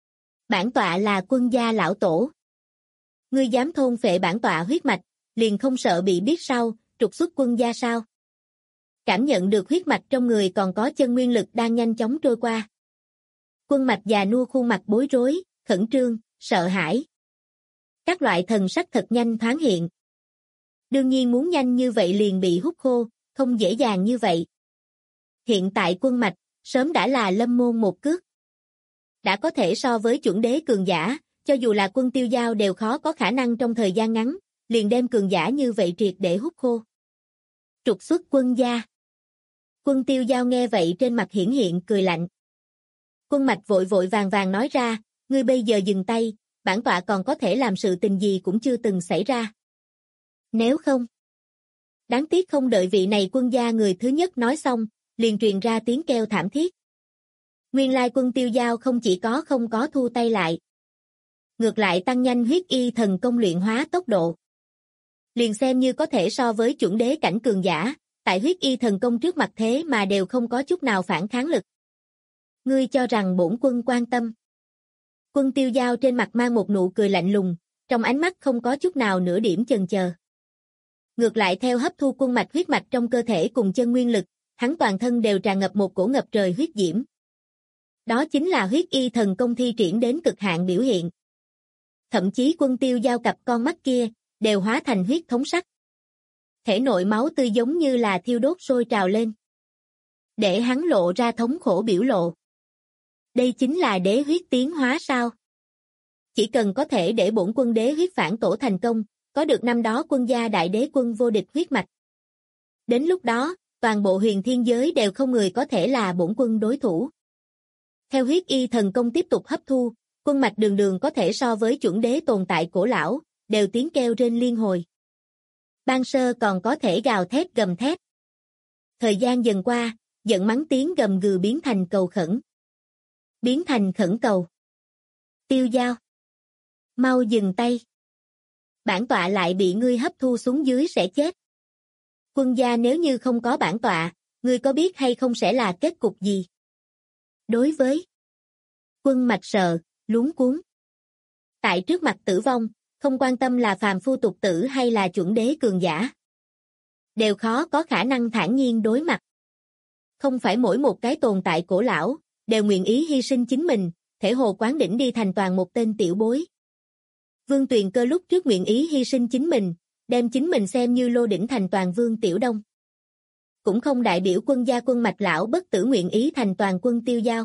Bản tọa là quân gia lão tổ. Ngươi dám thôn phệ bản tọa huyết mạch, liền không sợ bị biết sau, trục xuất quân gia sao? Cảm nhận được huyết mạch trong người còn có chân nguyên lực đang nhanh chóng trôi qua. Quân mạch già nua khuôn mặt bối rối, khẩn trương, sợ hãi. Các loại thần sắc thật nhanh thoáng hiện. Đương nhiên muốn nhanh như vậy liền bị hút khô, không dễ dàng như vậy. Hiện tại quân mạch, sớm đã là lâm môn một cước. Đã có thể so với chuẩn đế cường giả, cho dù là quân tiêu giao đều khó có khả năng trong thời gian ngắn, liền đem cường giả như vậy triệt để hút khô. Trục xuất quân gia. Quân tiêu giao nghe vậy trên mặt hiển hiện cười lạnh. Quân mạch vội vội vàng vàng nói ra, ngươi bây giờ dừng tay, bản tọa còn có thể làm sự tình gì cũng chưa từng xảy ra. Nếu không. Đáng tiếc không đợi vị này quân gia người thứ nhất nói xong, liền truyền ra tiếng kêu thảm thiết. Nguyên lai quân tiêu giao không chỉ không có thu tay lại. Ngược lại tăng nhanh huyết y thần công luyện hóa tốc độ. Liền xem như có thể so với chuẩn đế cảnh cường giả, tại huyết y thần công trước mặt thế mà đều không có chút nào phản kháng lực. Ngươi cho rằng bổn quân quan tâm. Quân tiêu giao trên mặt mang một nụ cười lạnh lùng, trong ánh mắt không có chút nào nửa điểm chần chờ. Ngược lại theo hấp thu quân mạch huyết mạch trong cơ thể cùng chân nguyên lực, hắn toàn thân đều tràn ngập một cổ ngập trời huyết diễm. Đó chính là huyết y thần công thi triển đến cực hạn biểu hiện. Thậm chí quân tiêu giao cặp con mắt kia, đều hóa thành huyết thống sắc. Thể nội máu tươi giống như là thiêu đốt sôi trào lên. Để hắn lộ ra thống khổ biểu lộ. Đây chính là đế huyết tiến hóa sao? Chỉ cần có thể để bổn quân đế huyết phản tổ thành công, có được năm đó quân gia đại đế quân vô địch huyết mạch. Đến lúc đó, toàn bộ huyền thiên giới đều không người có thể là bổn quân đối thủ. Theo huyết y thần công tiếp tục hấp thu, quân mạch đường đường có thể so với chuẩn đế tồn tại cổ lão, đều tiếng kêu rên liên hồi. Ban sơ còn có thể gào thét gầm thét. Thời gian dần qua, giận mắng tiếng gầm gừ biến thành cầu khẩn. Biến thành khẩn cầu. Tiêu giao. Mau dừng tay. Bản tọa lại bị ngươi hấp thu xuống dưới sẽ chết. Quân gia nếu như không có bản tọa, ngươi có biết hay không sẽ là kết cục gì? Đối với quân mạch sợ, luống cuống. Tại trước mặt tử vong, không quan tâm là phàm phu tục tử hay là chuẩn đế cường giả. Đều khó có khả năng thản nhiên đối mặt. Không phải mỗi một cái tồn tại cổ lão, đều nguyện ý hy sinh chính mình, thể hồ quán đỉnh đi thành toàn một tên tiểu bối. Vương Tuyền Cơ lúc trước nguyện ý hy sinh chính mình, đem chính mình xem như lô đỉnh thành toàn Vương Tiểu Đông. Cũng không đại biểu quân gia quân mạch lão bất tử nguyện ý thành toàn quân tiêu giao.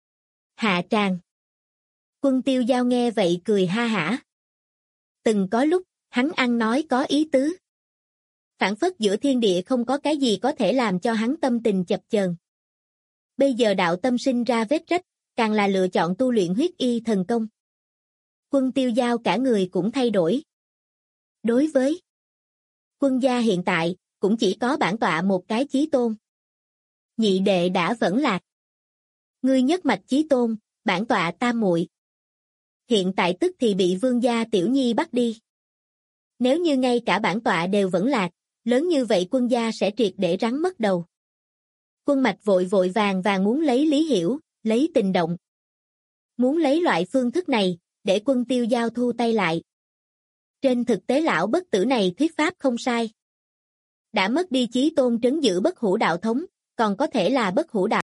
Hạ tràng. Quân tiêu giao nghe vậy cười ha hả. Từng có lúc, hắn ăn nói có ý tứ. Phản phất giữa thiên địa không có cái gì có thể làm cho hắn tâm tình chập chờn. Bây giờ đạo tâm sinh ra vết rách, càng là lựa chọn tu luyện huyết y thần công. Quân tiêu giao cả người cũng thay đổi. Đối với quân gia hiện tại, cũng chỉ có bản tọa một cái chí tôn. Nhị đệ đã vẫn lạc. Ngươi nhất mạch chí tôn, bản tọa tam muội. Hiện tại tức thì bị vương gia tiểu nhi bắt đi. Nếu như ngay cả bản tọa đều vẫn lạc, lớn như vậy quân gia sẽ triệt để rắn mất đầu. Quân mạch vội vội vàng vàng muốn lấy lý hiểu, lấy tình động. Muốn lấy loại phương thức này, để quân tiêu giao thu tay lại. Trên thực tế lão bất tử này thuyết pháp không sai. Đã mất đi chí tôn trấn giữ bất hủ đạo thống, còn có thể là bất hủ đạo.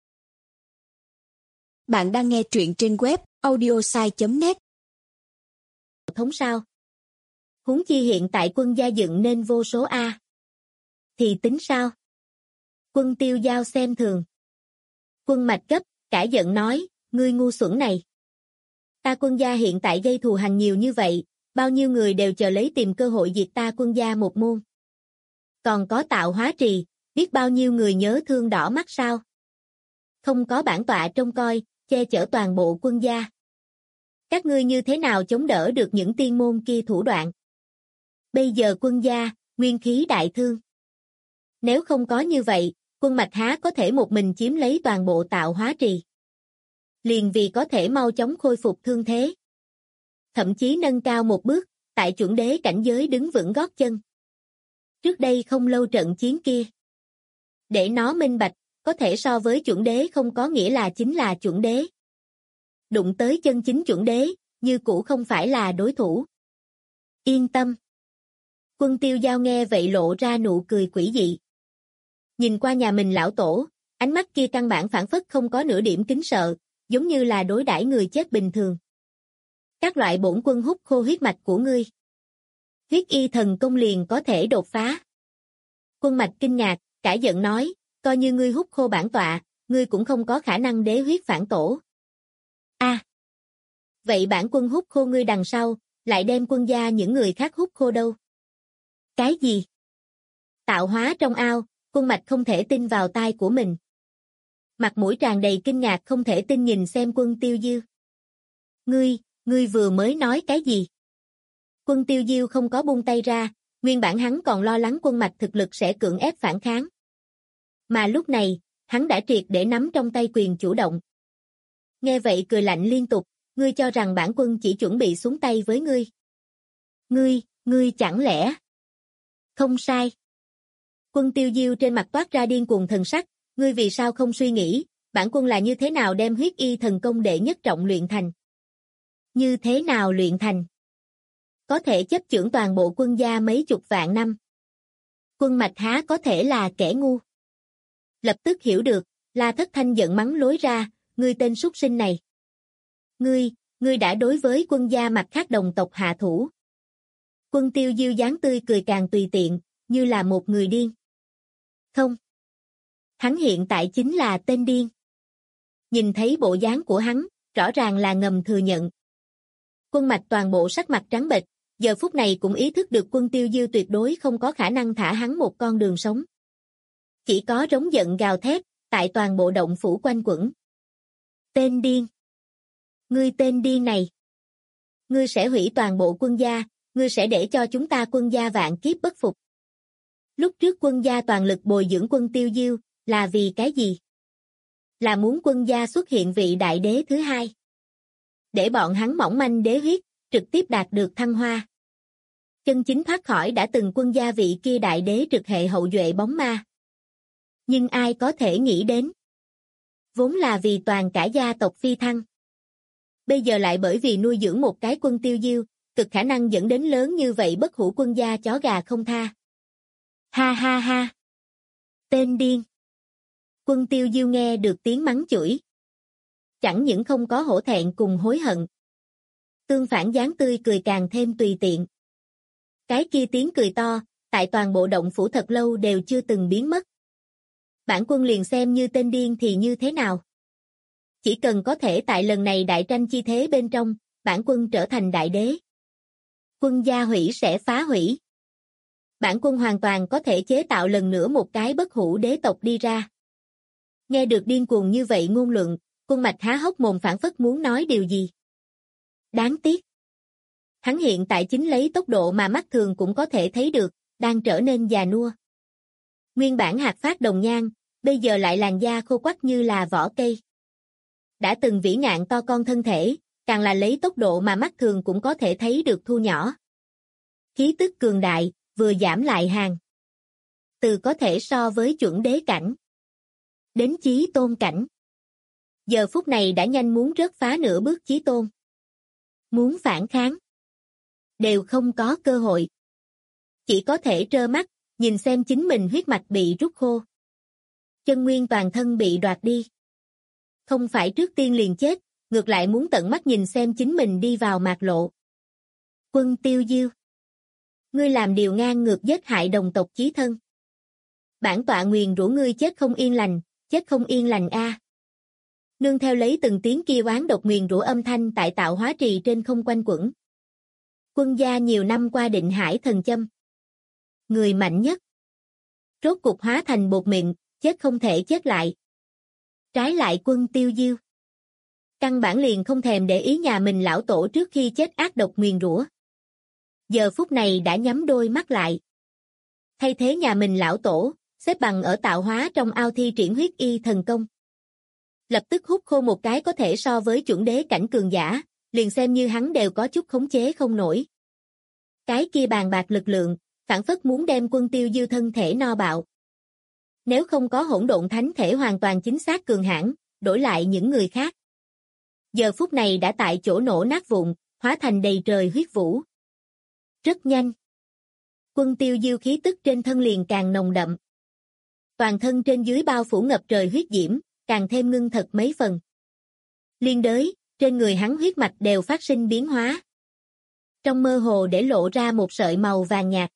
Bạn đang nghe truyện trên web audiosai.net. Thống sao? Huống chi hiện tại quân gia dựng nên vô số A. Thì tính sao? Quân tiêu giao xem thường. Quân mạch cấp, cả giận nói, ngươi ngu xuẩn này. Ta quân gia hiện tại gây thù hằn nhiều như vậy, bao nhiêu người đều chờ lấy tìm cơ hội diệt ta quân gia một môn. Còn có tạo hóa trì, biết bao nhiêu người nhớ thương đỏ mắt sao? Không có bản tọa trông coi, che chở toàn bộ quân gia. Các ngươi như thế nào chống đỡ được những tiên môn kia thủ đoạn? Bây giờ quân gia, nguyên khí đại thương. Nếu không có như vậy, quân mạch há có thể một mình chiếm lấy toàn bộ tạo hóa trì. Liền vì có thể mau chóng khôi phục thương thế. Thậm chí nâng cao một bước, tại chuẩn đế cảnh giới đứng vững gót chân. Trước đây không lâu trận chiến kia. Để nó minh bạch, có thể so với chuẩn đế không có nghĩa là chính là chuẩn đế. đụng tới chân chính chuẩn đế, như cũ không phải là đối thủ. Yên tâm. Quân Tiêu Giao nghe vậy lộ ra nụ cười quỷ dị. Nhìn qua nhà mình lão tổ, ánh mắt kia căn bản phảng phất không có nửa điểm kính sợ, giống như là đối đãi người chết bình thường. Các loại bổn quân hút khô huyết mạch của ngươi. Huyết y thần công liền có thể đột phá. Quân Mạch kinh ngạc, cả giận nói, coi như ngươi hút khô bản tọa, ngươi cũng không có khả năng đế huyết phản tổ. Vậy bản quân hút khô ngươi đằng sau, lại đem quân gia những người khác hút khô đâu? Cái gì? Tạo hóa trong ao, Quân Mạch không thể tin vào tai của mình. Mặt mũi tràn đầy kinh ngạc không thể tin nhìn xem Quân Tiêu Diêu. Ngươi vừa mới nói cái gì? Quân Tiêu Diêu không có buông tay ra, nguyên bản hắn còn lo lắng Quân Mạch thực lực sẽ cưỡng ép phản kháng. Mà lúc này, hắn đã triệt để nắm trong tay quyền chủ động. Nghe vậy cười lạnh liên tục, ngươi cho rằng bản quân chỉ chuẩn bị xuống tay với ngươi. Ngươi chẳng lẽ? Không sai. Quân Tiêu Diêu trên mặt toát ra điên cuồng thần sắc, ngươi vì sao không suy nghĩ, bản quân là như thế nào đem huyết y thần công đệ nhất trọng luyện thành? Như thế nào luyện thành? Có thể chấp chưởng toàn bộ quân gia mấy chục vạn năm. Quân Mạch há có thể là kẻ ngu? Lập tức hiểu được, La Thất Thanh giận mắng lối ra, ngươi tên súc sinh này. Ngươi đã đối với quân gia mặt khác đồng tộc hạ thủ. Quân Tiêu Diêu dáng tươi cười càng tùy tiện, như là một người điên. Không. Hắn hiện tại chính là tên điên. Nhìn thấy bộ dáng của hắn, rõ ràng là ngầm thừa nhận. Quân Mạch toàn bộ sắc mặt trắng bệch, giờ phút này cũng ý thức được Quân Tiêu Diêu tuyệt đối không có khả năng thả hắn một con đường sống. Chỉ có rống giận gào thét, tại toàn bộ động phủ quanh quẩn. Tên điên. Ngươi tên điên này. Ngươi sẽ hủy toàn bộ quân gia, ngươi sẽ để cho chúng ta quân gia vạn kiếp bất phục. Lúc trước quân gia toàn lực bồi dưỡng Quân Tiêu Diêu, là vì cái gì? Là muốn quân gia xuất hiện vị đại đế thứ hai. Để bọn hắn mỏng manh đế huyết, trực tiếp đạt được thăng hoa. Chân chính thoát khỏi đã từng quân gia vị kia đại đế trực hệ hậu duệ bóng ma. Nhưng ai có thể nghĩ đến? Vốn là vì toàn cả gia tộc phi thăng. Bây giờ lại bởi vì nuôi dưỡng một cái Quân Tiêu Diêu, cực khả năng dẫn đến lớn như vậy bất hủ quân gia chó gà không tha. Ha ha ha. Tên điên. Quân Tiêu Diêu nghe được tiếng mắng chửi. Chẳng những không có hổ thẹn cùng hối hận. Tương phản dáng tươi cười càng thêm tùy tiện. Cái kia tiếng cười to, tại toàn bộ động phủ thật lâu đều chưa từng biến mất. Bản quân liền xem như tên điên thì như thế nào? Chỉ cần có thể tại lần này đại tranh chi thế bên trong, bản quân trở thành đại đế. Quân gia hủy sẽ phá hủy. Bản quân hoàn toàn có thể chế tạo lần nữa một cái bất hủ đế tộc đi ra. Nghe được điên cuồng như vậy ngôn luận, Quân Mạch há hốc mồm phảng phất muốn nói điều gì. Đáng tiếc. Hắn hiện tại chính lấy tốc độ mà mắt thường cũng có thể thấy được, đang trở nên già nua. Nguyên bản hạt phát đồng nhan, bây giờ lại làn da khô quắt như là vỏ cây. Đã từng vĩ ngạn to con thân thể, càng là lấy tốc độ mà mắt thường cũng có thể thấy được thu nhỏ. Khí tức cường đại, vừa giảm lại hàng. Từ có thể so với chuẩn đế cảnh. Đến chí tôn cảnh. Giờ phút này đã nhanh muốn rớt phá nửa bước chí tôn. Muốn phản kháng. Đều không có cơ hội. Chỉ có thể trơ mắt, nhìn xem chính mình huyết mạch bị rút khô. Chân nguyên toàn thân bị đoạt đi. Không phải trước tiên liền chết, ngược lại muốn tận mắt nhìn xem chính mình đi vào mạt lộ. Quân Tiêu Diêu. Ngươi làm điều ngang ngược giết hại đồng tộc chí thân. Bản tọa nguyền rủa ngươi chết không yên lành a. Nương theo lấy từng tiếng kia oán độc nguyền rủa âm thanh tại tạo hóa trì trên không quanh quẩn. Quân gia nhiều năm qua định hải thần châm. Người mạnh nhất. Rốt cục hóa thành bột mịn, chết không thể chết lại. Trái lại Quân Tiêu Diêu. Căn bản liền không thèm để ý nhà mình lão tổ trước khi chết ác độc nguyền rủa. Giờ phút này đã nhắm đôi mắt lại. Thay thế nhà mình lão tổ, xếp bằng ở tạo hóa trong ao thi triển huyết y thần công. Lập tức hút khô một cái có thể so với chuẩn đế cảnh cường giả, liền xem như hắn đều có chút khống chế không nổi. Cái kia bàn bạc lực lượng, phảng phất muốn đem Quân Tiêu Diêu thân thể no bạo. Nếu không có hỗn độn thánh thể hoàn toàn chính xác cường hãn, đổi lại những người khác. giờ phút này đã tại chỗ nổ nát vụn, hóa thành đầy trời huyết vũ. Rất nhanh. Quân Tiêu Diêu khí tức trên thân liền càng nồng đậm. Toàn thân trên dưới bao phủ ngập trời huyết diễm, càng thêm ngưng thật mấy phần. Liên đới, trên người hắn huyết mạch đều phát sinh biến hóa. Trong mơ hồ để lộ ra một sợi màu vàng nhạt.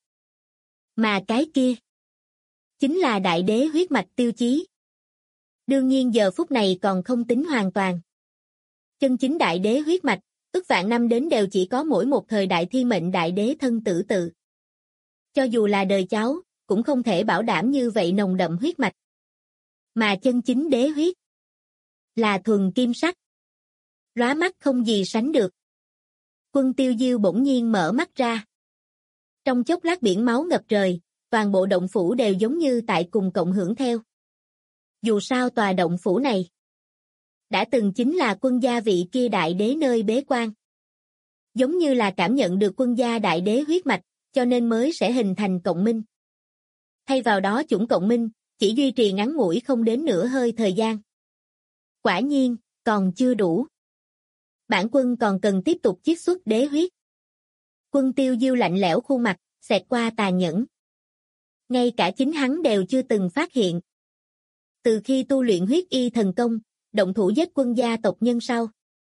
Mà cái kia chính là đại đế huyết mạch Tiêu Chí. Đương nhiên giờ phút này còn không tính hoàn toàn. Chân chính đại đế huyết mạch, ức vạn năm đến đều chỉ có mỗi một thời đại thiên mệnh đại đế thân tử tự. Cho dù là đời cháu, cũng không thể bảo đảm như vậy nồng đậm huyết mạch. Mà chân chính đế huyết là thuần kim sắc. Lóa mắt không gì sánh được. Quân Tiêu Diêu bỗng nhiên mở mắt ra. Trong chốc lát biển máu ngập trời, toàn bộ động phủ đều giống như tại cùng cộng hưởng theo. Dù sao tòa động phủ này đã từng chính là quân gia vị kia đại đế nơi bế quan. Giống như là cảm nhận được quân gia đại đế huyết mạch, cho nên mới sẽ hình thành cộng minh. Thay vào đó chủng cộng minh, chỉ duy trì ngắn ngủi không đến nửa hơi thời gian. Quả nhiên, còn chưa đủ. Bản quân còn cần tiếp tục chiết xuất đế huyết. Quân Tiêu Diêu lạnh lẽo khuôn mặt, xẹt qua tàn nhẫn. Ngay cả chính hắn đều chưa từng phát hiện. Từ khi tu luyện huyết y thần công, động thủ giết quân gia tộc nhân sau.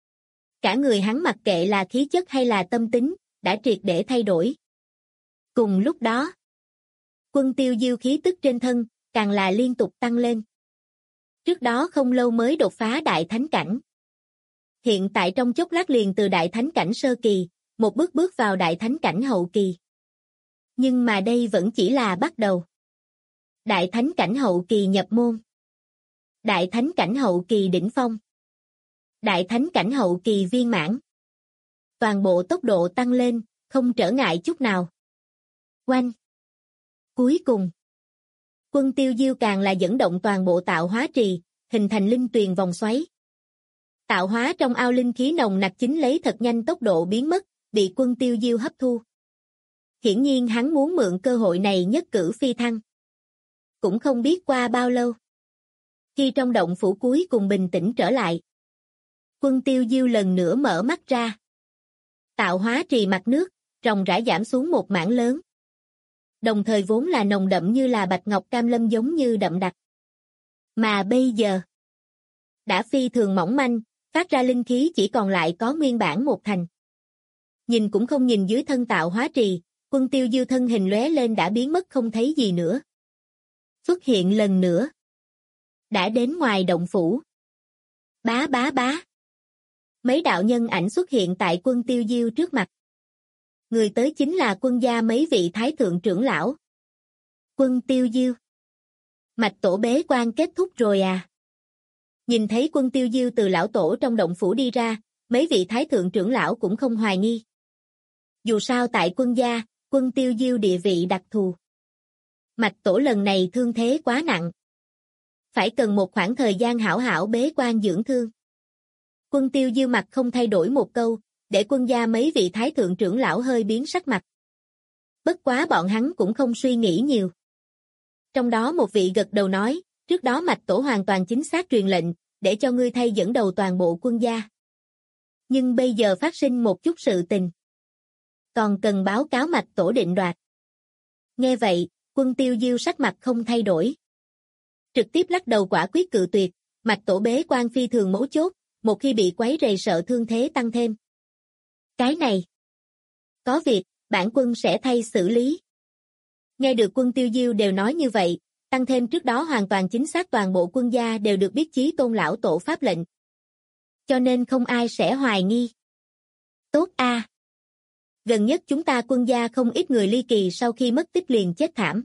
Cả người hắn mặc kệ là khí chất hay là tâm tính, đã triệt để thay đổi. Cùng lúc đó, Quân Tiêu Diêu khí tức trên thân, càng là liên tục tăng lên. Trước đó không lâu mới đột phá đại thánh cảnh. Hiện tại trong chốc lát liền từ đại thánh cảnh sơ kỳ, một bước bước vào đại thánh cảnh hậu kỳ. Nhưng mà đây vẫn chỉ là bắt đầu. Đại thánh cảnh hậu kỳ nhập môn. Đại thánh cảnh hậu kỳ đỉnh phong. Đại thánh cảnh hậu kỳ viên mãn. Toàn bộ tốc độ tăng lên, không trở ngại chút nào. Oanh! Cuối cùng, Quân Tiêu Diêu càng là dẫn động toàn bộ tạo hóa trì, hình thành linh tuyền vòng xoáy. Tạo hóa trong ao linh khí nồng nặc chính lấy thật nhanh tốc độ biến mất, bị Quân Tiêu Diêu hấp thu. Hiển nhiên hắn muốn mượn cơ hội này nhất cử phi thăng. Cũng không biết qua bao lâu. Khi trong động phủ cuối cùng bình tĩnh trở lại, Quân Tiêu Diêu lần nữa mở mắt ra. Tạo hóa trì mặt nước, ròng rã giảm xuống một mảng lớn. Đồng thời vốn là nồng đậm như là bạch ngọc cam lâm giống như đậm đặc. Mà bây giờ, đã phi thường mỏng manh, phát ra linh khí chỉ còn lại có nguyên bản một thành. Nhìn cũng không nhìn dưới thân tạo hóa trì, Quân Tiêu Diêu thân hình lóe lên đã biến mất không thấy gì nữa. Xuất hiện lần nữa. Đã đến ngoài động phủ. Bá bá bá. Mấy đạo nhân ảnh xuất hiện tại Quân Tiêu Diêu trước mặt. Người tới chính là quân gia mấy vị thái thượng trưởng lão. Quân Tiêu Diêu. Mạch tổ bế quan kết thúc rồi à? Nhìn thấy Quân Tiêu Diêu từ lão tổ trong động phủ đi ra, mấy vị thái thượng trưởng lão cũng không hoài nghi. Dù sao tại quân gia, Quân Tiêu Diêu địa vị đặc thù. Mạch tổ lần này thương thế quá nặng. Phải cần một khoảng thời gian hảo hảo bế quan dưỡng thương. Quân Tiêu Diêu mặt không thay đổi một câu, để quân gia mấy vị thái thượng trưởng lão hơi biến sắc mặt. Bất quá bọn hắn cũng không suy nghĩ nhiều. Trong đó một vị gật đầu nói, trước đó Mạch tổ hoàn toàn chính xác truyền lệnh, để cho ngươi thay dẫn đầu toàn bộ quân gia. Nhưng bây giờ phát sinh một chút sự tình. Còn cần báo cáo Mạch tổ định đoạt. Nghe vậy, Quân Tiêu Diêu sắc mặt không thay đổi. Trực tiếp lắc đầu quả quyết cự tuyệt, Mạch tổ bế quan phi thường mấu chốt, một khi bị quấy rầy sợ thương thế tăng thêm. Cái này. Có việc, bản quân sẽ thay xử lý. Nghe được Quân Tiêu Diêu đều nói như vậy, tăng thêm trước đó hoàn toàn chính xác toàn bộ quân gia đều được biết Chí Tôn lão tổ pháp lệnh. Cho nên không ai sẽ hoài nghi. Tốt a. Gần nhất chúng ta quân gia không ít người ly kỳ sau khi mất tích liền chết thảm.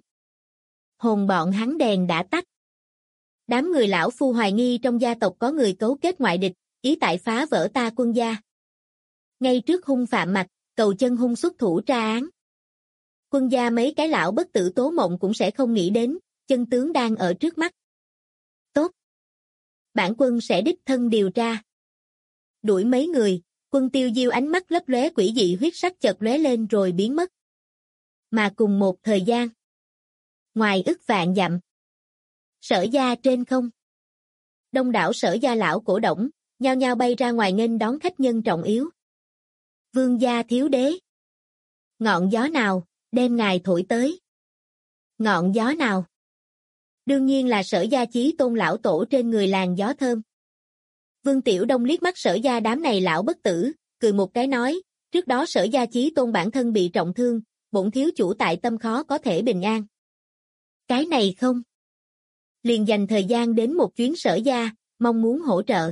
Hồn bọn hắn đèn đã tắt. Đám người lão phu hoài nghi trong gia tộc có người cấu kết ngoại địch, ý tại phá vỡ ta quân gia. Ngay trước hung phạm mặt, cầu chân hung xuất thủ tra án. Quân gia mấy cái lão bất tử tố mộng cũng sẽ không nghĩ đến, chân tướng đang ở trước mắt. Tốt. Bản quân sẽ đích thân điều tra. Đuổi mấy người, Quân Tiêu Diêu ánh mắt lấp lóe quỷ dị huyết sắc chợt lóe lên rồi biến mất. Mà cùng một thời gian, ngoài ức vạn dặm, Sở gia trên không. Đông đảo Sở gia lão cổ động, nhao nhao bay ra ngoài nghênh đón khách nhân trọng yếu. Vương gia thiếu đế. Ngọn gió nào, đem ngài thổi tới? Ngọn gió nào? Đương nhiên là Sở Gia Chí Tôn lão tổ trên người làn gió thơm. Vương Tiểu Đông liếc mắt Sở Gia đám này lão bất tử, cười một cái nói, trước đó Sở Gia Chí Tôn bản thân bị trọng thương, bổn thiếu chủ tại tâm khó có thể bình an. Cái này không. Liền dành thời gian đến một chuyến Sở Gia, mong muốn hỗ trợ.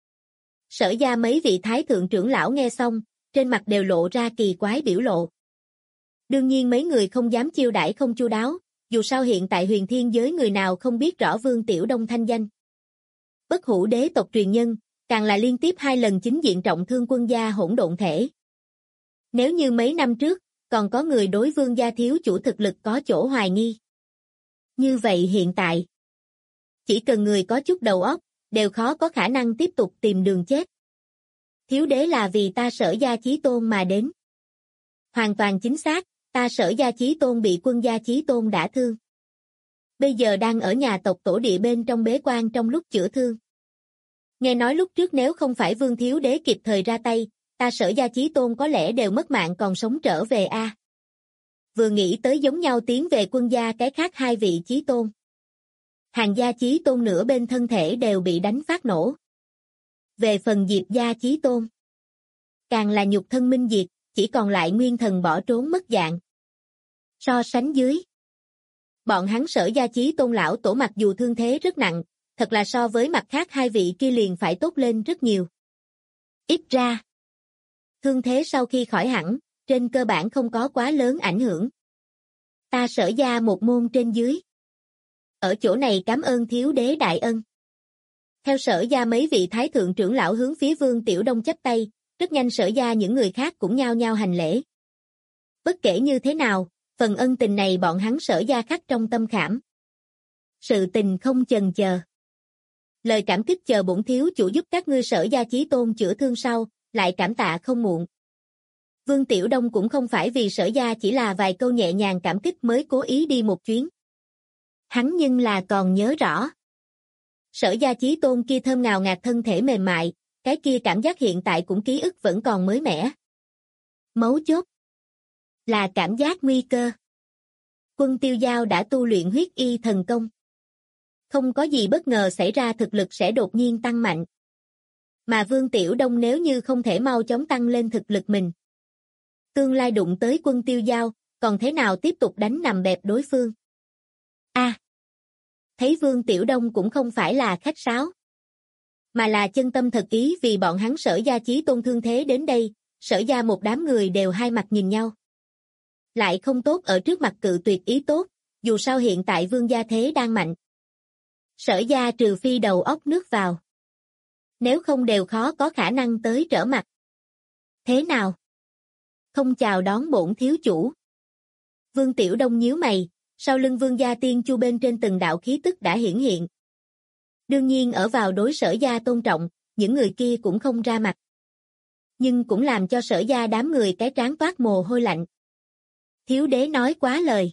Sở Gia mấy vị thái thượng trưởng lão nghe xong, trên mặt đều lộ ra kỳ quái biểu lộ. Đương nhiên mấy người không dám chiêu đãi không chu đáo, dù sao hiện tại huyền thiên giới người nào không biết rõ Vương Tiểu Đông thanh danh. Bất hủ đế tộc truyền nhân, càng là liên tiếp 2 lần chính diện trọng thương quân gia hỗn độn thể. Nếu như mấy năm trước, còn có người đối Vương gia thiếu chủ thực lực có chỗ hoài nghi. Như vậy hiện tại, chỉ cần người có chút đầu óc, đều khó có khả năng tiếp tục tìm đường chết. Thiếu đế là vì ta Sở Gia Chí Tôn mà đến. Hoàn toàn chính xác, ta Sở Gia Chí Tôn bị quân gia Chí Tôn đả thương. Bây giờ đang ở nhà tộc tổ địa bên trong bế quan trong lúc chữa thương. Nghe nói lúc trước nếu không phải Vương thiếu đế kịp thời ra tay, ta Sở Gia Chí Tôn có lẽ đều mất mạng còn sống trở về a. Vừa nghĩ tới giống nhau tiến về quân gia cái khác 2 vị Chí Tôn. Hàng gia Chí Tôn nửa bên thân thể đều bị đánh phát nổ. Về phần Diệp gia Chí Tôn, càng là nhục thân minh diệt, chỉ còn lại nguyên thần bỏ trốn mất dạng. So sánh dưới, bọn hắn Sở Gia Chí Tôn lão tổ mặc dù thương thế rất nặng, thật là so với mặt khác 2 vị kia liền phải tốt lên rất nhiều. Ít ra, thương thế sau khi khỏi hẳn, trên cơ bản không có quá lớn ảnh hưởng. Ta Sở Gia một môn trên dưới. Ở chỗ này cảm ơn thiếu đế đại ân. Theo Sở Gia mấy vị thái thượng trưởng lão hướng phía Vương Tiểu Đông chắp tay, rất nhanh Sở Gia những người khác cũng nhao nhao hành lễ. Bất kể như thế nào, phần ân tình này bọn hắn Sở Gia khắc trong tâm khảm. Sự tình không chần chờ. Lời cảm kích chờ bổn thiếu chủ giúp các ngươi Sở Gia Chí Tôn chữa thương sau, lại cảm tạ không muộn. Vương Tiểu Đông cũng không phải vì Sở Gia chỉ là vài câu nhẹ nhàng cảm kích mới cố ý đi một chuyến. Hắn nhưng là còn nhớ rõ. Sở Gia Chí Tôn kia thơm ngào ngạt thân thể mềm mại, cái kia cảm giác hiện tại cũng ký ức vẫn còn mới mẻ. Mấu chốt là cảm giác nguy cơ. Quân Tiêu Giao đã tu luyện huyết y thần công. Không có gì bất ngờ xảy ra thực lực sẽ đột nhiên tăng mạnh. Mà Vương Tiểu Đông nếu như không thể mau chóng tăng lên thực lực mình. Tương lai đụng tới Quân Tiêu Giao, còn thế nào tiếp tục đánh nằm bẹp đối phương. Thấy Vương Tiểu Đông cũng không phải là khách sáo, mà là chân tâm thật ý vì bọn hắn Sở Gia Chí Tôn thương thế đến đây, Sở Gia một đám người đều hai mặt nhìn nhau. Lại không tốt ở trước mặt cự tuyệt ý tốt, dù sao hiện tại Vương gia thế đang mạnh. Sở Gia trừ phi đầu óc nước vào. Nếu không đều khó có khả năng tới trở mặt. Thế nào? Không chào đón bổn thiếu chủ. Vương Tiểu Đông nhíu mày, sau lưng Vương gia tiên chu bên trên từng đạo khí tức đã hiển hiện. Đương nhiên ở vào đối Sở Gia tôn trọng, những người kia cũng không ra mặt. Nhưng cũng làm cho Sở Gia đám người cái trán toát mồ hôi lạnh. Thiếu đế nói quá lời.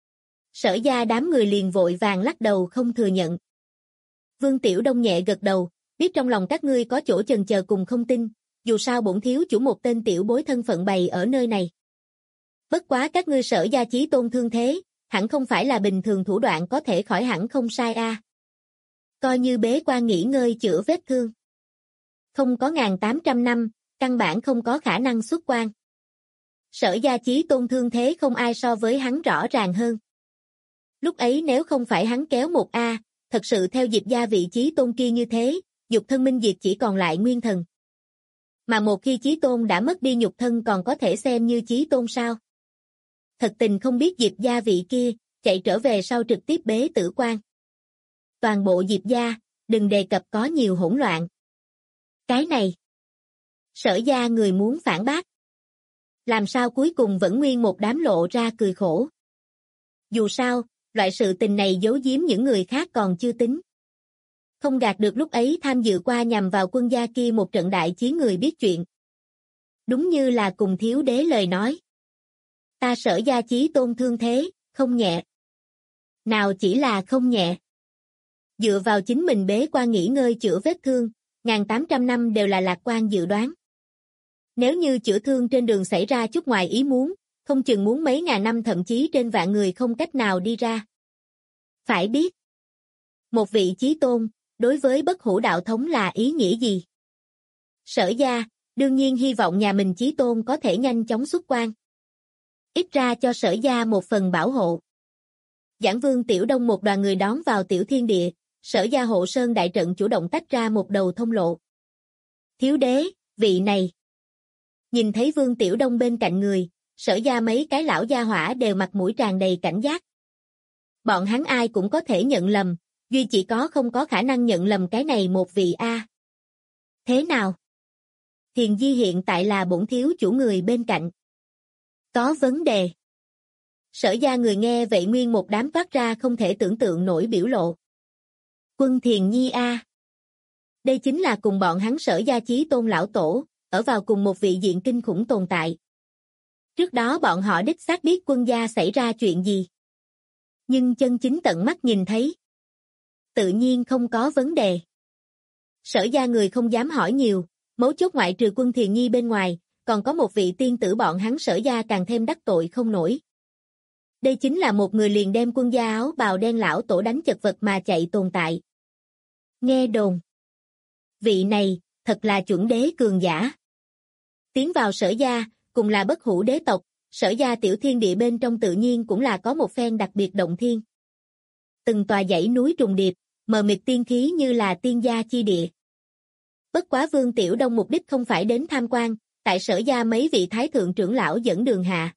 Sở Gia đám người liền vội vàng lắc đầu không thừa nhận. Vương Tiểu Đông nhẹ gật đầu, biết trong lòng các ngươi có chỗ chần chờ cùng không tin, dù sao bổn thiếu chủ một tên tiểu bối thân phận bày ở nơi này. Bất quá các ngươi Sở Gia Chí Tôn thương thế, hẳn không phải là bình thường thủ đoạn có thể khỏi hẳn không sai a. Coi như bế quan nghỉ ngơi chữa vết thương. Không có 1800 năm, căn bản không có khả năng xuất quan. Sở Gia Chí Tôn thương thế không ai so với hắn rõ ràng hơn. Lúc ấy nếu không phải hắn kéo một A, thật sự theo Diệp gia vị Chí Tôn kia như thế, nhục thân minh diệt chỉ còn lại nguyên thần. Mà một khi Chí Tôn đã mất đi nhục thân còn có thể xem như Chí Tôn sao? Thật tình không biết Diệp gia vị kia, chạy trở về sau trực tiếp bế tử quan. Toàn bộ Diệp gia, đừng đề cập có nhiều hỗn loạn. Cái này, Sở Gia người muốn phản bác. Làm sao cuối cùng vẫn nguyên một đám lộ ra cười khổ. Dù sao, loại sự tình này giấu giếm những người khác còn chưa tính. Không gạt được lúc ấy tham dự qua nhằm vào quân gia kia một trận đại chiến người biết chuyện. Đúng như là cùng thiếu đế lời nói. Ta Sở Gia Chí Tôn thương thế, không nhẹ. Nào chỉ là không nhẹ. Dựa vào chính mình bế quan nghỉ ngơi chữa vết thương, 1800 năm đều là lạc quan dự đoán. Nếu như chữa thương trên đường xảy ra chút ngoài ý muốn, không chừng muốn mấy ngàn năm thậm chí trên vạn người không cách nào đi ra. Phải biết, một vị chí tôn, đối với bất hủ đạo thống là ý nghĩa gì? Sở Gia, đương nhiên hy vọng nhà mình chí tôn có thể nhanh chóng xuất quan. Ít ra cho Sở Gia một phần bảo hộ. Giảng Vương Tiểu Đông một đoàn người đón vào Tiểu Thiên Địa, Sở Gia hộ sơn đại trận chủ động tách ra một đầu thông lộ. Thiếu đế, vị này. Nhìn thấy Vương Tiểu Đông bên cạnh người, Sở Gia mấy cái lão gia hỏa đều mặt mũi tràn đầy cảnh giác. Bọn hắn ai cũng có thể nhận lầm, duy chỉ có không có khả năng nhận lầm cái này một vị A. Thế nào? Thiền Di hiện tại là bổn thiếu chủ người bên cạnh. Có vấn đề. Sở Gia người nghe vậy nguyên một đám toát ra không thể tưởng tượng nổi biểu lộ. Quân Thiền Nhi A. Đây chính là cùng bọn hắn Sở Gia chí tôn lão tổ, ở vào cùng một vị diện kinh khủng tồn tại. Trước đó bọn họ đích xác biết Quân gia xảy ra chuyện gì. Nhưng chân chính tận mắt nhìn thấy. Tự nhiên không có vấn đề. Sở Gia người không dám hỏi nhiều, mấu chốt ngoại trừ Quân Thiền Nhi bên ngoài, còn có một vị tiên tử bọn hắn Sở Gia càng thêm đắc tội không nổi. Đây chính là một người liền đem Quân gia áo bào đen lão tổ đánh chật vật mà chạy tồn tại. Nghe đồn. Vị này, thật là chuẩn đế cường giả. Tiến vào Sở Gia, cùng là bất hủ đế tộc, Sở Gia Tiểu Thiên Địa bên trong tự nhiên cũng là có một phen đặc biệt động thiên. Từng tòa dãy núi trùng điệp, mờ mịt tiên khí như là tiên gia chi địa. Bất quá Vương Tiểu Đông mục đích không phải đến tham quan, tại Sở Gia mấy vị thái thượng trưởng lão dẫn đường hạ.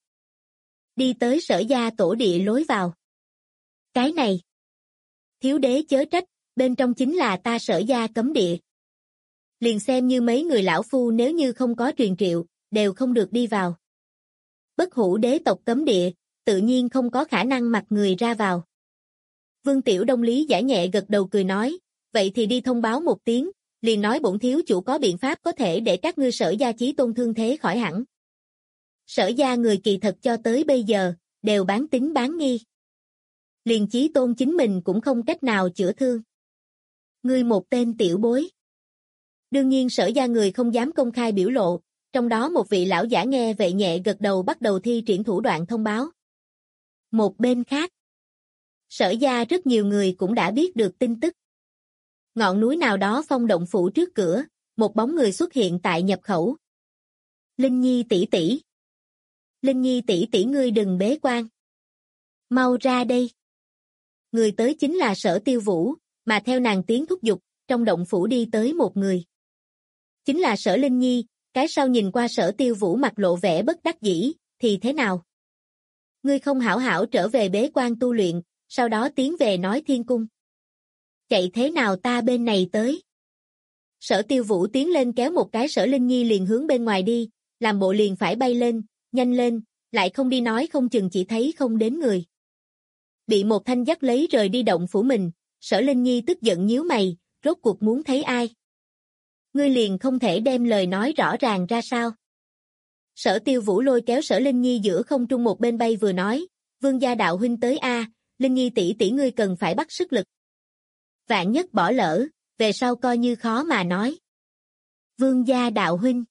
Đi tới Sở Gia tổ địa lối vào. Cái này. Thiếu đế chớ trách, bên trong chính là ta Sở Gia cấm địa. Liền xem như mấy người lão phu nếu như không có truyền triệu, đều không được đi vào. Bất hủ đế tộc cấm địa, tự nhiên không có khả năng mặc người ra vào. Vương Tiểu Đông lý giải nhẹ gật đầu cười nói, vậy thì đi thông báo một tiếng, liền nói bổn thiếu chủ có biện pháp có thể để các ngươi Sở Gia chí tôn thương thế khỏi hẳn. Sở Gia người kỳ thật cho tới bây giờ, đều bán tín bán nghi. Liền chí tôn chính mình cũng không cách nào chữa thương. Ngươi một tên tiểu bối. Đương nhiên Sở Gia người không dám công khai biểu lộ, trong đó một vị lão giả nghe vậy nhẹ gật đầu bắt đầu thi triển thủ đoạn thông báo. Một bên khác, Sở Gia rất nhiều người cũng đã biết được tin tức. Ngọn núi nào đó phong động phủ trước cửa, một bóng người xuất hiện tại nhập khẩu. Linh Nhi tỷ tỷ. Linh Nhi tỷ tỷ ngươi đừng bế quan. Mau ra đây. Người tới chính là Sở Tiêu Vũ, mà theo nàng tiếng thúc giục, trong động phủ đi tới một người. Chính là Sở Linh Nhi, cái sau nhìn qua Sở Tiêu Vũ mặt lộ vẻ bất đắc dĩ, thì thế nào? Ngươi không hảo hảo trở về bế quan tu luyện, sau đó tiến về nói thiên cung. Chạy thế nào ta bên này tới? Sở Tiêu Vũ tiến lên kéo một cái Sở Linh Nhi liền hướng bên ngoài đi, làm bộ liền phải bay lên, nhanh lên, lại không đi nói không chừng chỉ thấy không đến người. Bị một thanh dắt lấy rời đi động phủ mình, Sở Linh Nhi tức giận nhíu mày, rốt cuộc muốn thấy ai? Ngươi liền không thể đem lời nói rõ ràng ra sao? Sở Tiêu Vũ lôi kéo Sở Linh Nhi giữa không trung một bên bay vừa nói, Vương gia đạo huynh tới a, Linh Nhi tỷ tỷ ngươi cần phải bắt sức lực. Vạn nhất bỏ lỡ, về sau coi như khó mà nói. Vương gia đạo huynh.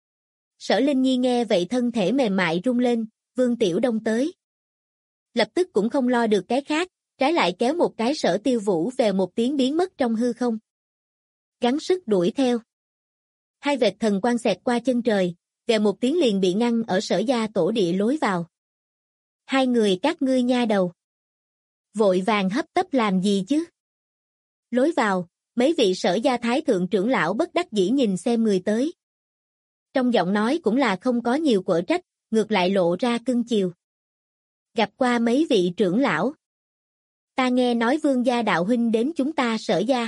Sở Linh Nhi nghe vậy thân thể mềm mại rung lên, Vương Tiểu Đông tới. Lập tức cũng không lo được cái khác, trái lại kéo một cái Sở Tiêu Vũ về một tiếng biến mất trong hư không. Gắng sức đuổi theo. Hai vệt thần quang xẹt qua chân trời, về một tiếng liền bị ngăn ở Sở Gia tổ địa lối vào. Hai người các ngươi nha đầu. Vội vàng hấp tấp làm gì chứ? Lối vào, mấy vị Sở Gia thái thượng trưởng lão bất đắc dĩ nhìn xem người tới. Trong giọng nói cũng là không có nhiều quở trách, ngược lại lộ ra cưng chiều. Gặp qua mấy vị trưởng lão. Ta nghe nói Vương gia đạo huynh đến chúng ta Sở Gia.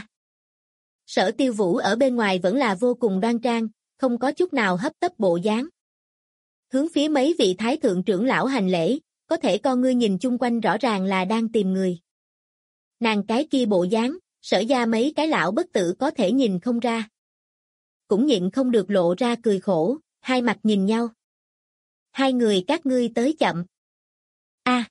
Sở Tiêu Vũ ở bên ngoài vẫn là vô cùng đoan trang, không có chút nào hấp tấp bộ dáng. Hướng phía mấy vị thái thượng trưởng lão hành lễ, có thể con ngươi nhìn chung quanh rõ ràng là đang tìm người. Nàng cái kia bộ dáng, Sở Gia mấy cái lão bất tử có thể nhìn không ra. Cũng nhịn không được lộ ra cười khổ, hai mặt nhìn nhau. Hai người các ngươi tới chậm. A.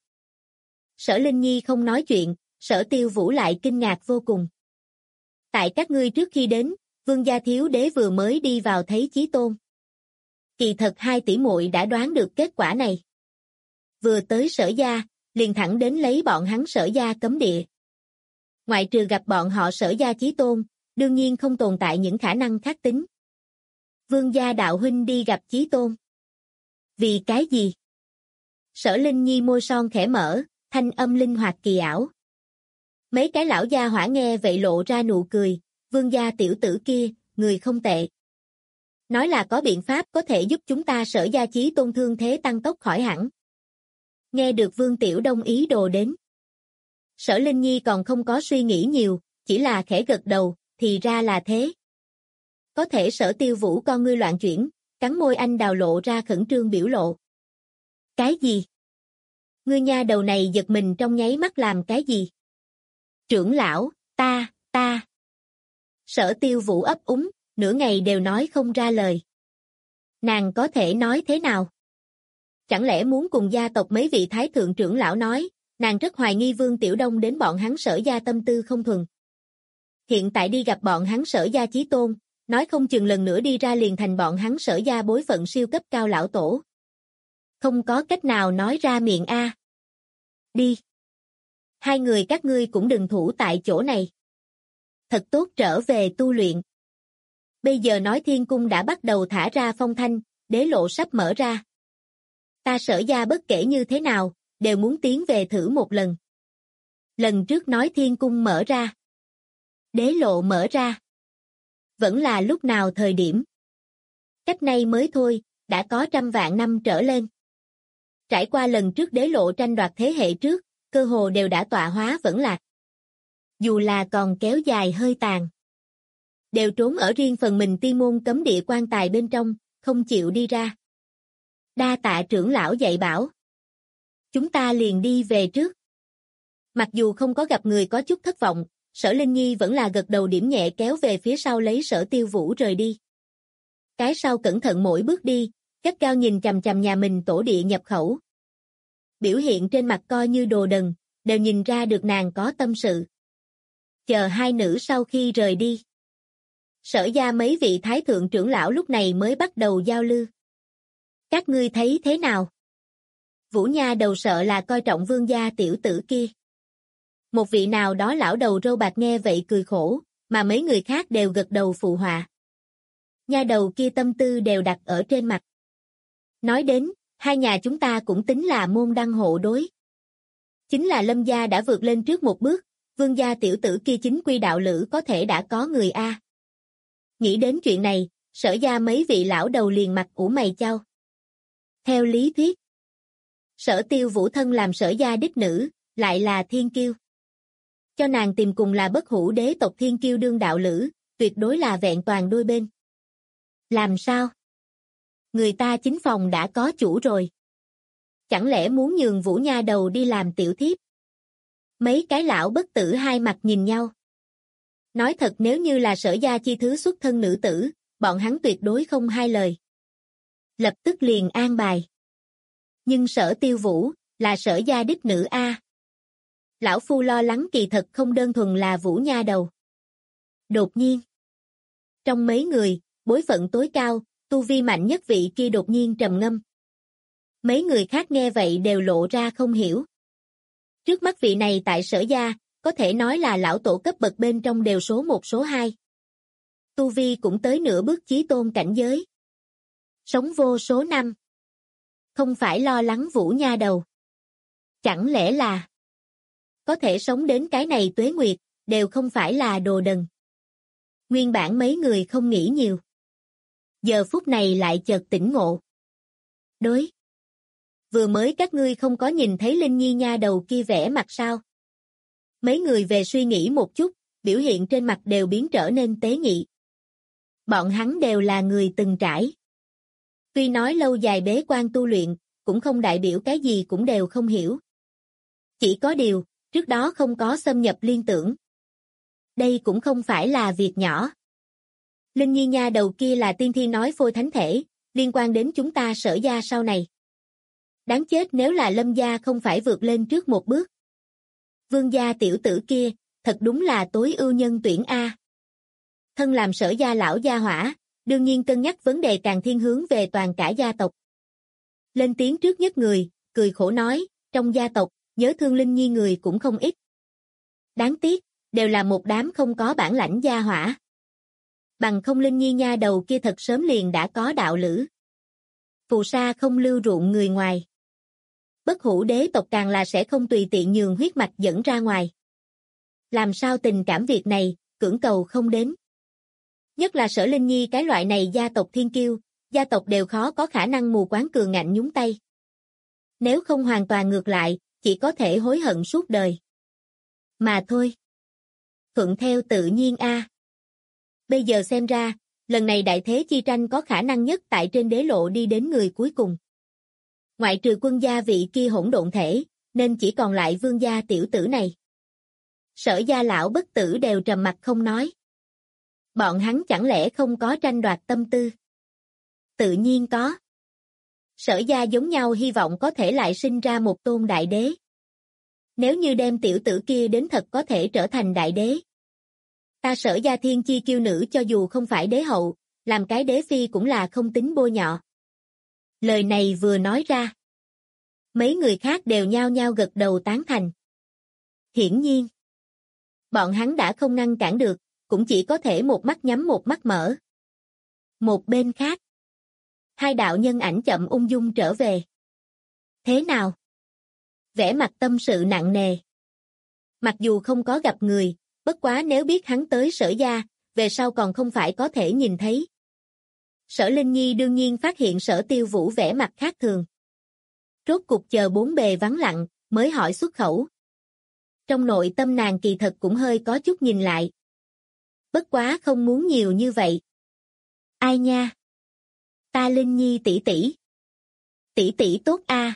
Sở Linh Nhi không nói chuyện, Sở Tiêu Vũ lại kinh ngạc vô cùng. Tại các ngươi trước khi đến, Vương gia thiếu đế vừa mới đi vào thấy Chí Tôn. Kỳ thật hai tỷ muội đã đoán được kết quả này. Vừa tới Sở gia, liền thẳng đến lấy bọn hắn Sở gia cấm địa. Ngoại trừ gặp bọn họ Sở gia Chí Tôn, đương nhiên không tồn tại những khả năng khác tính. Vương gia đạo huynh đi gặp Chí Tôn. Vì cái gì? Sở Linh Nhi môi son khẽ mở, thanh âm linh hoạt kỳ ảo. Mấy cái lão gia hỏa nghe vậy lộ ra nụ cười, Vương gia tiểu tử kia, người không tệ. Nói là có biện pháp có thể giúp chúng ta Sở gia Chí Tôn thương thế tăng tốc khỏi hẳn. Nghe được Vương Tiểu Đông ý đồ đến. Sở Linh Nhi còn không có suy nghĩ nhiều, chỉ là khẽ gật đầu, thì ra là thế. Có thể Sở Tiêu Vũ con ngươi loạn chuyển, cắn môi anh đào lộ ra khẩn trương biểu lộ. Cái gì? Ngươi nha đầu này giật mình trong nháy mắt làm cái gì? Trưởng lão, ta. Sở Tiêu Vũ ấp úng, nửa ngày đều nói không ra lời. Nàng có thể nói thế nào? Chẳng lẽ muốn cùng gia tộc mấy vị thái thượng trưởng lão nói, nàng rất hoài nghi Vương Tiểu Đông đến bọn hắn Sở gia tâm tư không thuần. Hiện tại đi gặp bọn hắn Sở gia Chí Tôn, nói không chừng lần nữa đi ra liền thành bọn hắn Sở gia bối phận siêu cấp cao lão tổ. Không có cách nào nói ra miệng a. Đi. Hai người các ngươi cũng đừng thủ tại chỗ này. Thật tốt trở về tu luyện. Bây giờ nói Thiên Cung đã bắt đầu thả ra phong thanh, đế lộ sắp mở ra. Ta Sở gia bất kể như thế nào, đều muốn tiến về thử một lần. Lần trước nói Thiên Cung mở ra. Đế lộ mở ra. Vẫn là lúc nào thời điểm. Cách nay mới thôi, đã có 100 vạn năm trở lên. Trải qua lần trước đế lộ tranh đoạt thế hệ trước, cơ hồ đều đã tọa hóa vẫn lạc. Dù là còn kéo dài hơi tàn. Đều trốn ở riêng phần mình tiên môn cấm địa quan tài bên trong, không chịu đi ra. Đa tạ trưởng lão dạy bảo. Chúng ta liền đi về trước. Mặc dù không có gặp người có chút thất vọng, Sở Linh Nhi vẫn là gật đầu điểm nhẹ kéo về phía sau lấy Sở Tiêu Vũ rời đi. Cái sau cẩn thận mỗi bước đi, gắt gao nhìn chằm chằm nhà mình tổ địa nhập khẩu. Biểu hiện trên mặt coi như đồ đần, đều nhìn ra được nàng có tâm sự. Chờ hai nữ sau khi rời đi. Sở gia mấy vị thái thượng trưởng lão lúc này mới bắt đầu giao lưu. Các ngươi thấy thế nào? Vũ Nha đầu sợ là coi trọng Vương gia tiểu tử kia. Một vị nào đó lão đầu râu bạc nghe vậy cười khổ, mà mấy người khác đều gật đầu phụ họa. Nha đầu kia tâm tư đều đặt ở trên mặt. Nói đến, hai nhà chúng ta cũng tính là môn đăng hộ đối. Chính là Lâm gia đã vượt lên trước một bước, Vương gia tiểu tử kia chính quy đạo lữ có thể đã có người a. Nghĩ đến chuyện này, Sở gia mấy vị lão đầu liền mặt ủ mày chau. Theo lý thuyết, Sở Tiêu Vũ thân làm Sở gia đích nữ, lại là thiên kiêu. Cho nàng tìm cùng là bất hủ đế tộc thiên kiêu đương đạo lữ, tuyệt đối là vẹn toàn đôi bên. Làm sao? Người ta chính phòng đã có chủ rồi. Chẳng lẽ muốn nhường Vũ Nha đầu đi làm tiểu thiếp? Mấy cái lão bất tử hai mặt nhìn nhau. Nói thật nếu như là Sở gia chi thứ xuất thân nữ tử, bọn hắn tuyệt đối không hai lời. Lập tức liền an bài. Nhưng Sở Tiêu Vũ, là Sở gia đích nữ a. Lão phu lo lắng kỳ thật không đơn thuần là Vũ Nha đầu. Đột nhiên, trong mấy người, bối phận tối cao, tu vi mạnh nhất vị kia đột nhiên trầm ngâm. Mấy người khác nghe vậy đều lộ ra không hiểu. Trước mắt vị này tại Sở gia, có thể nói là lão tổ cấp bậc bên trong đều số 1 số 2. Tu vi cũng tới nửa bước chí tôn cảnh giới. Sống vô số năm. Không phải lo lắng Vũ Nha đầu. Chẳng lẽ là có thể sống đến cái này tuế nguyệt, đều không phải là đồ đần. Nguyên bản mấy người không nghĩ nhiều. Giờ phút này lại chợt tỉnh ngộ. Đối. Vừa mới các ngươi không có nhìn thấy Linh Nhi nha đầu kia vẻ mặt sao? Mấy người về suy nghĩ một chút, biểu hiện trên mặt đều biến trở nên tế nhị. Bọn hắn đều là người từng trải. Tuy nói lâu dài bế quan tu luyện, cũng không đại biểu cái gì cũng đều không hiểu. Chỉ có điều, trước đó không có xâm nhập liên tưởng. Đây cũng không phải là việc nhỏ. Linh Nhi nha đầu kia là tiên thiên nói phôi thánh thể, liên quan đến chúng ta Sở gia sau này. Đáng chết nếu là Lâm gia không phải vượt lên trước một bước. Vương gia tiểu tử kia, thật đúng là tối ưu nhân tuyển a. Thân làm Sở gia lão gia hỏa, đương nhiên cân nhắc vấn đề càng thiên hướng về toàn cả gia tộc. Lên tiếng trước nhất người, cười khổ nói, trong gia tộc, nhớ thương Linh Nhi người cũng không ít. Đáng tiếc, đều là một đám không có bản lãnh gia hỏa. Bằng không Linh Nhi nha đầu kia thật sớm liền đã có đạo lữ. Phù sa không lưu ruộng người ngoài. Bất hủ đế tộc càng là sẽ không tùy tiện nhường huyết mạch dẫn ra ngoài. Làm sao tình cảm việc này, cưỡng cầu không đến. Nhất là Sở Linh Nhi cái loại này gia tộc thiên kiêu, gia tộc đều khó có khả năng mù quáng cường ngạnh nhúng tay. Nếu không hoàn toàn ngược lại, chỉ có thể hối hận suốt đời. Mà thôi. Thuận theo tự nhiên a. Bây giờ xem ra, lần này đại thế chi tranh có khả năng nhất tại trên đế lộ đi đến người cuối cùng. Ngoại trừ quân gia vị kia hỗn độn thể, nên chỉ còn lại vương gia tiểu tử này. Sở gia lão bất tử đều trầm mặc không nói. Bọn hắn chẳng lẽ không có tranh đoạt tâm tư? Tự nhiên có. Sở gia giống nhau hy vọng có thể lại sinh ra một tôn đại đế. Nếu như đem tiểu tử kia đến thật có thể trở thành đại đế. Ta Sở gia thiên chi kiêu nữ cho dù không phải đế hậu, làm cái đế phi cũng là không tính bôi nhọ. Lời này vừa nói ra. Mấy người khác đều nhao nhao gật đầu tán thành. Hiển nhiên. Bọn hắn đã không ngăn cản được, cũng chỉ có thể một mắt nhắm một mắt mở. Một bên khác. Hai đạo nhân ảnh chậm ung dung trở về. Thế nào? Vẻ mặt tâm sự nặng nề. Mặc dù không có gặp người, bất quá nếu biết hắn tới Sở gia, về sau còn không phải có thể nhìn thấy. Sở Linh Nhi đương nhiên phát hiện Sở Tiêu Vũ vẻ mặt khác thường. Rốt cục chờ bốn bề vắng lặng, mới hỏi xuất khẩu. Trong nội tâm nàng kỳ thật cũng hơi có chút nhìn lại. Bất quá không muốn nhiều như vậy. Ai nha? Ta Linh Nhi tỷ tỷ. Tỷ tỷ tốt a.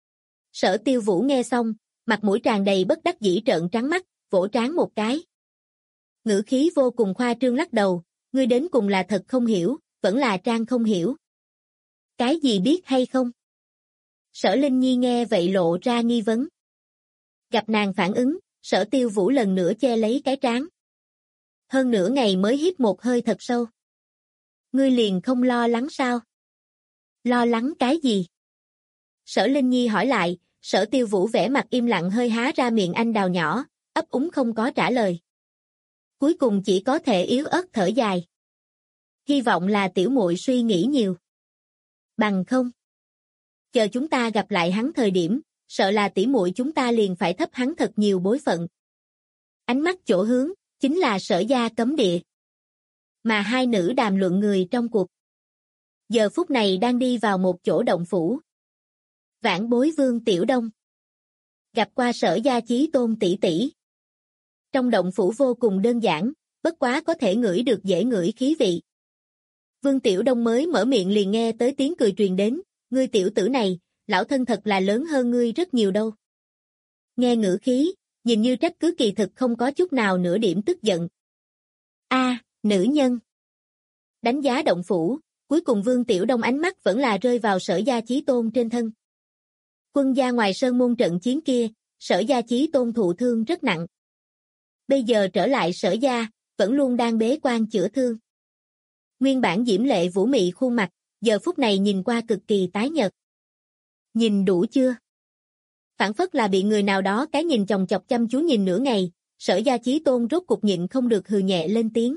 Sở Tiêu Vũ nghe xong, mặt mũi tràn đầy bất đắc dĩ trợn trắng mắt, vỗ trán một cái. Ngữ khí vô cùng khoa trương lắc đầu, ngươi đến cùng là thật không hiểu, vẫn là trang không hiểu. Cái gì biết hay không? Sở Linh Nhi nghe vậy lộ ra nghi vấn. Gặp nàng phản ứng, Sở Tiêu Vũ lần nữa che lấy cái trán. Hơn nửa ngày mới hít một hơi thật sâu. Ngươi liền không lo lắng sao? Lo lắng cái gì? Sở Linh Nhi hỏi lại, Sở Tiêu Vũ vẻ mặt im lặng hơi há ra miệng anh đào nhỏ, ấp úng không có trả lời. Cuối cùng chỉ có thể yếu ớt thở dài. Hy vọng là tiểu muội suy nghĩ nhiều. Bằng không. Chờ chúng ta gặp lại hắn thời điểm, sợ là tỷ muội chúng ta liền phải thấp hắn thật nhiều bối phận. Ánh mắt chỗ hướng, chính là Sở gia cấm địa. Mà hai nữ đàm luận người trong cuộc. Giờ phút này đang đi vào một chỗ động phủ. Vãn bối Vương Tiểu Đông. Gặp qua Sở gia chí tôn tỷ tỷ. Trong động phủ vô cùng đơn giản, bất quá có thể ngửi được dễ ngửi khí vị. Vương Tiểu Đông mới mở miệng liền nghe tới tiếng cười truyền đến, ngươi tiểu tử này, lão thân thật là lớn hơn ngươi rất nhiều đâu. Nghe ngữ khí, nhìn như trách cứ kỳ thực không có chút nào nửa điểm tức giận. A, nữ nhân. Đánh giá động phủ, cuối cùng Vương Tiểu Đông ánh mắt vẫn là rơi vào Sở gia chí tôn trên thân. Quân gia ngoài sơn môn trận chiến kia, Sở gia chí tôn thụ thương rất nặng. Bây giờ trở lại Sở gia, vẫn luôn đang bế quan chữa thương. Nguyên bản diễm lệ vũ mị khuôn mặt, giờ phút này nhìn qua cực kỳ tái nhợt. Nhìn đủ chưa? Phản phất là bị người nào đó cái nhìn chòng chọc chăm chú nhìn nửa ngày, Sở gia chí tôn rốt cục nhịn không được hừ nhẹ lên tiếng.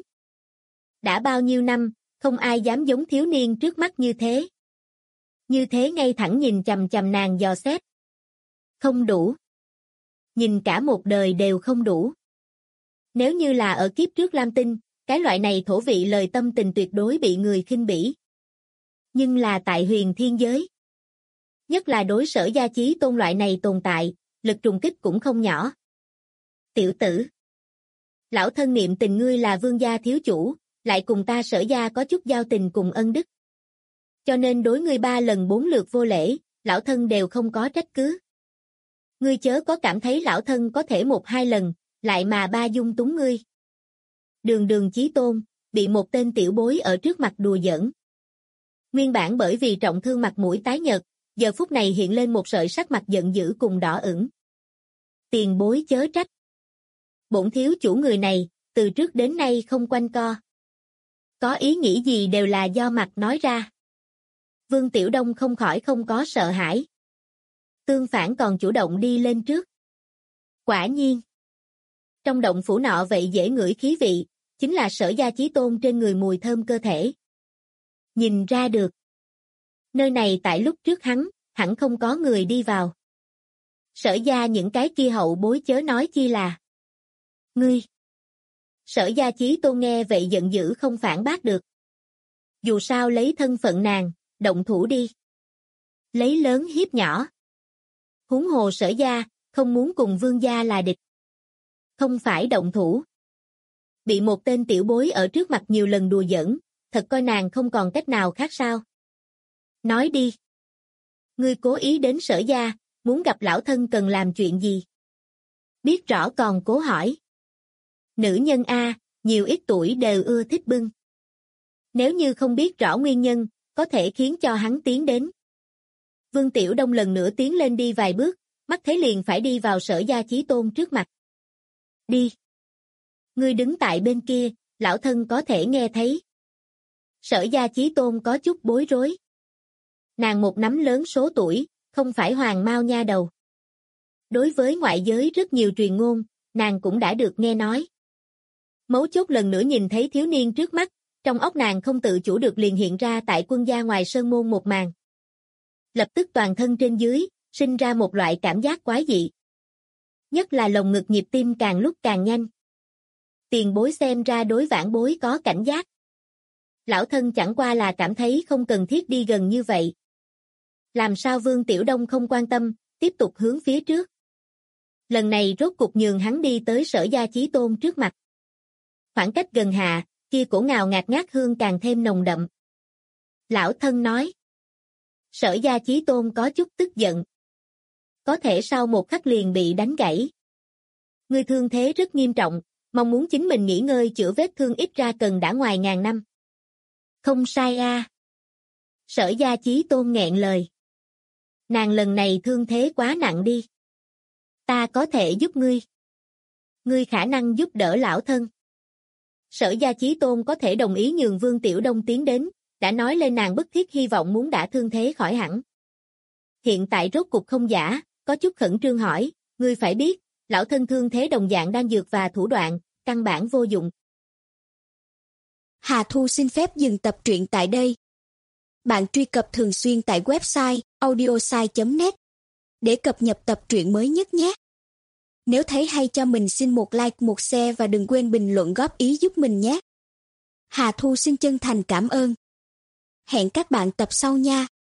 Đã bao nhiêu năm, không ai dám giống thiếu niên trước mắt như thế. Như thế ngay thẳng nhìn chằm chằm nàng dò xét. Không đủ. Nhìn cả một đời đều không đủ. Nếu như là ở kiếp trước Lam Tinh, cái loại này thổ vị lời tâm tình tuyệt đối bị người khinh bỉ. Nhưng là tại huyền thiên giới. Nhất là đối Sở gia chí tôn loại này tồn tại, lực trùng kích cũng không nhỏ. Tiểu tử. Lão thân niệm tình ngươi là vương gia thiếu chủ, lại cùng ta Sở gia có chút giao tình cùng ân đức. Cho nên đối ngươi 3 lần 4 lượt vô lễ, lão thân đều không có trách cứ. Ngươi chớ có cảm thấy lão thân có thể 1-2 lần, lại mà ba dung túng ngươi. Đường đường chí tôn, bị một tên tiểu bối ở trước mặt đùa giỡn. Nguyên bản bởi vì trọng thương mặt mũi tái nhợt, giờ phút này hiện lên một sợi sắc mặt giận dữ cùng đỏ ửng. Tiền bối chớ trách. Bổn thiếu chủ người này, từ trước đến nay không quanh co. Có ý nghĩ gì đều là do mặt nói ra. Vương Tiểu Đông không khỏi không có sợ hãi. Tương phản còn chủ động đi lên trước. Quả nhiên. Trong động phủ nọ vậy dễ ngửi khí vị, chính là Sở Gia Chí Tôn trên người mùi thơm cơ thể. Nhìn ra được. Nơi này tại lúc trước hẳn không có người đi vào. Sở Gia những cái kia hậu bối chớ nói chi là. Ngươi. Sở Gia Chí Tôn nghe vậy giận dữ không phản bác được. Dù sao lấy thân phận nàng, động thủ đi. Lấy lớn hiếp nhỏ. Huống hồ Sở Gia, không muốn cùng Vương Gia là địch. Không phải động thủ. Bị một tên tiểu bối ở trước mặt nhiều lần đùa giỡn, thật coi nàng không còn cách nào khác sao. Nói đi. Ngươi cố ý đến Sở Gia, muốn gặp lão thân cần làm chuyện gì? Biết rõ còn cố hỏi. Nữ nhân A, nhiều ít tuổi đều ưa thích bưng. Nếu như không biết rõ nguyên nhân, có thể khiến cho hắn tiến đến. Vương Tiểu Đông lần nữa tiến lên đi vài bước, mắt thấy liền phải đi vào Sở Gia Chí Tôn trước mặt. Đi. Ngươi đứng tại bên kia, lão thân có thể nghe thấy. Sở Gia Chí Tôn có chút bối rối. Nàng một nắm lớn số tuổi, không phải hoàng mao nha đầu. Đối với ngoại giới rất nhiều truyền ngôn, nàng cũng đã được nghe nói. Mấu chốt lần nữa nhìn thấy thiếu niên trước mắt, trong óc nàng không tự chủ được liền hiện ra tại quân gia ngoài sơn môn một màn. Lập tức toàn thân trên dưới, sinh ra một loại cảm giác quái dị. Nhất là lồng ngực nhịp tim càng lúc càng nhanh. Tiền bối xem ra đối vãn bối có cảnh giác. Lão thân chẳng qua là cảm thấy không cần thiết đi gần như vậy. Làm sao Vương Tiểu Đông không quan tâm, tiếp tục hướng phía trước. Lần này rốt cục nhường hắn đi tới Sở Gia Chí Tôn trước mặt. Khoảng cách gần hạ, kia cổ ngào ngạt ngát hương càng thêm nồng đậm. Lão thân nói. Sở Gia Chí Tôn có chút tức giận. Có thể sau một khắc liền bị đánh gãy. Ngươi thương thế rất nghiêm trọng, mong muốn chính mình nghỉ ngơi chữa vết thương ít ra cần đã ngoài ngàn năm. Không sai a. Sở Gia Chí Tôn nghẹn lời. Nàng lần này thương thế quá nặng đi. Ta có thể giúp ngươi. Ngươi khả năng giúp đỡ lão thân. Sở Gia Chí Tôn có thể đồng ý nhường Vương Tiểu Đông tiến đến, đã nói lên nàng bức thiết hy vọng muốn đã thương thế khỏi hẳn. Hiện tại rốt cục không giả, có chút khẩn trương hỏi, ngươi phải biết, lão thân thương thế đồng dạng đan dược và thủ đoạn, căn bản vô dụng. Hà Thu xin phép dừng tập truyện tại đây. Bạn truy cập thường xuyên tại website audiosai.net để cập nhật tập truyện mới nhất nhé. Nếu thấy hay cho mình xin một like, một share và đừng quên bình luận góp ý giúp mình nhé. Hà Thu xin chân thành cảm ơn. Hẹn các bạn tập sau nha.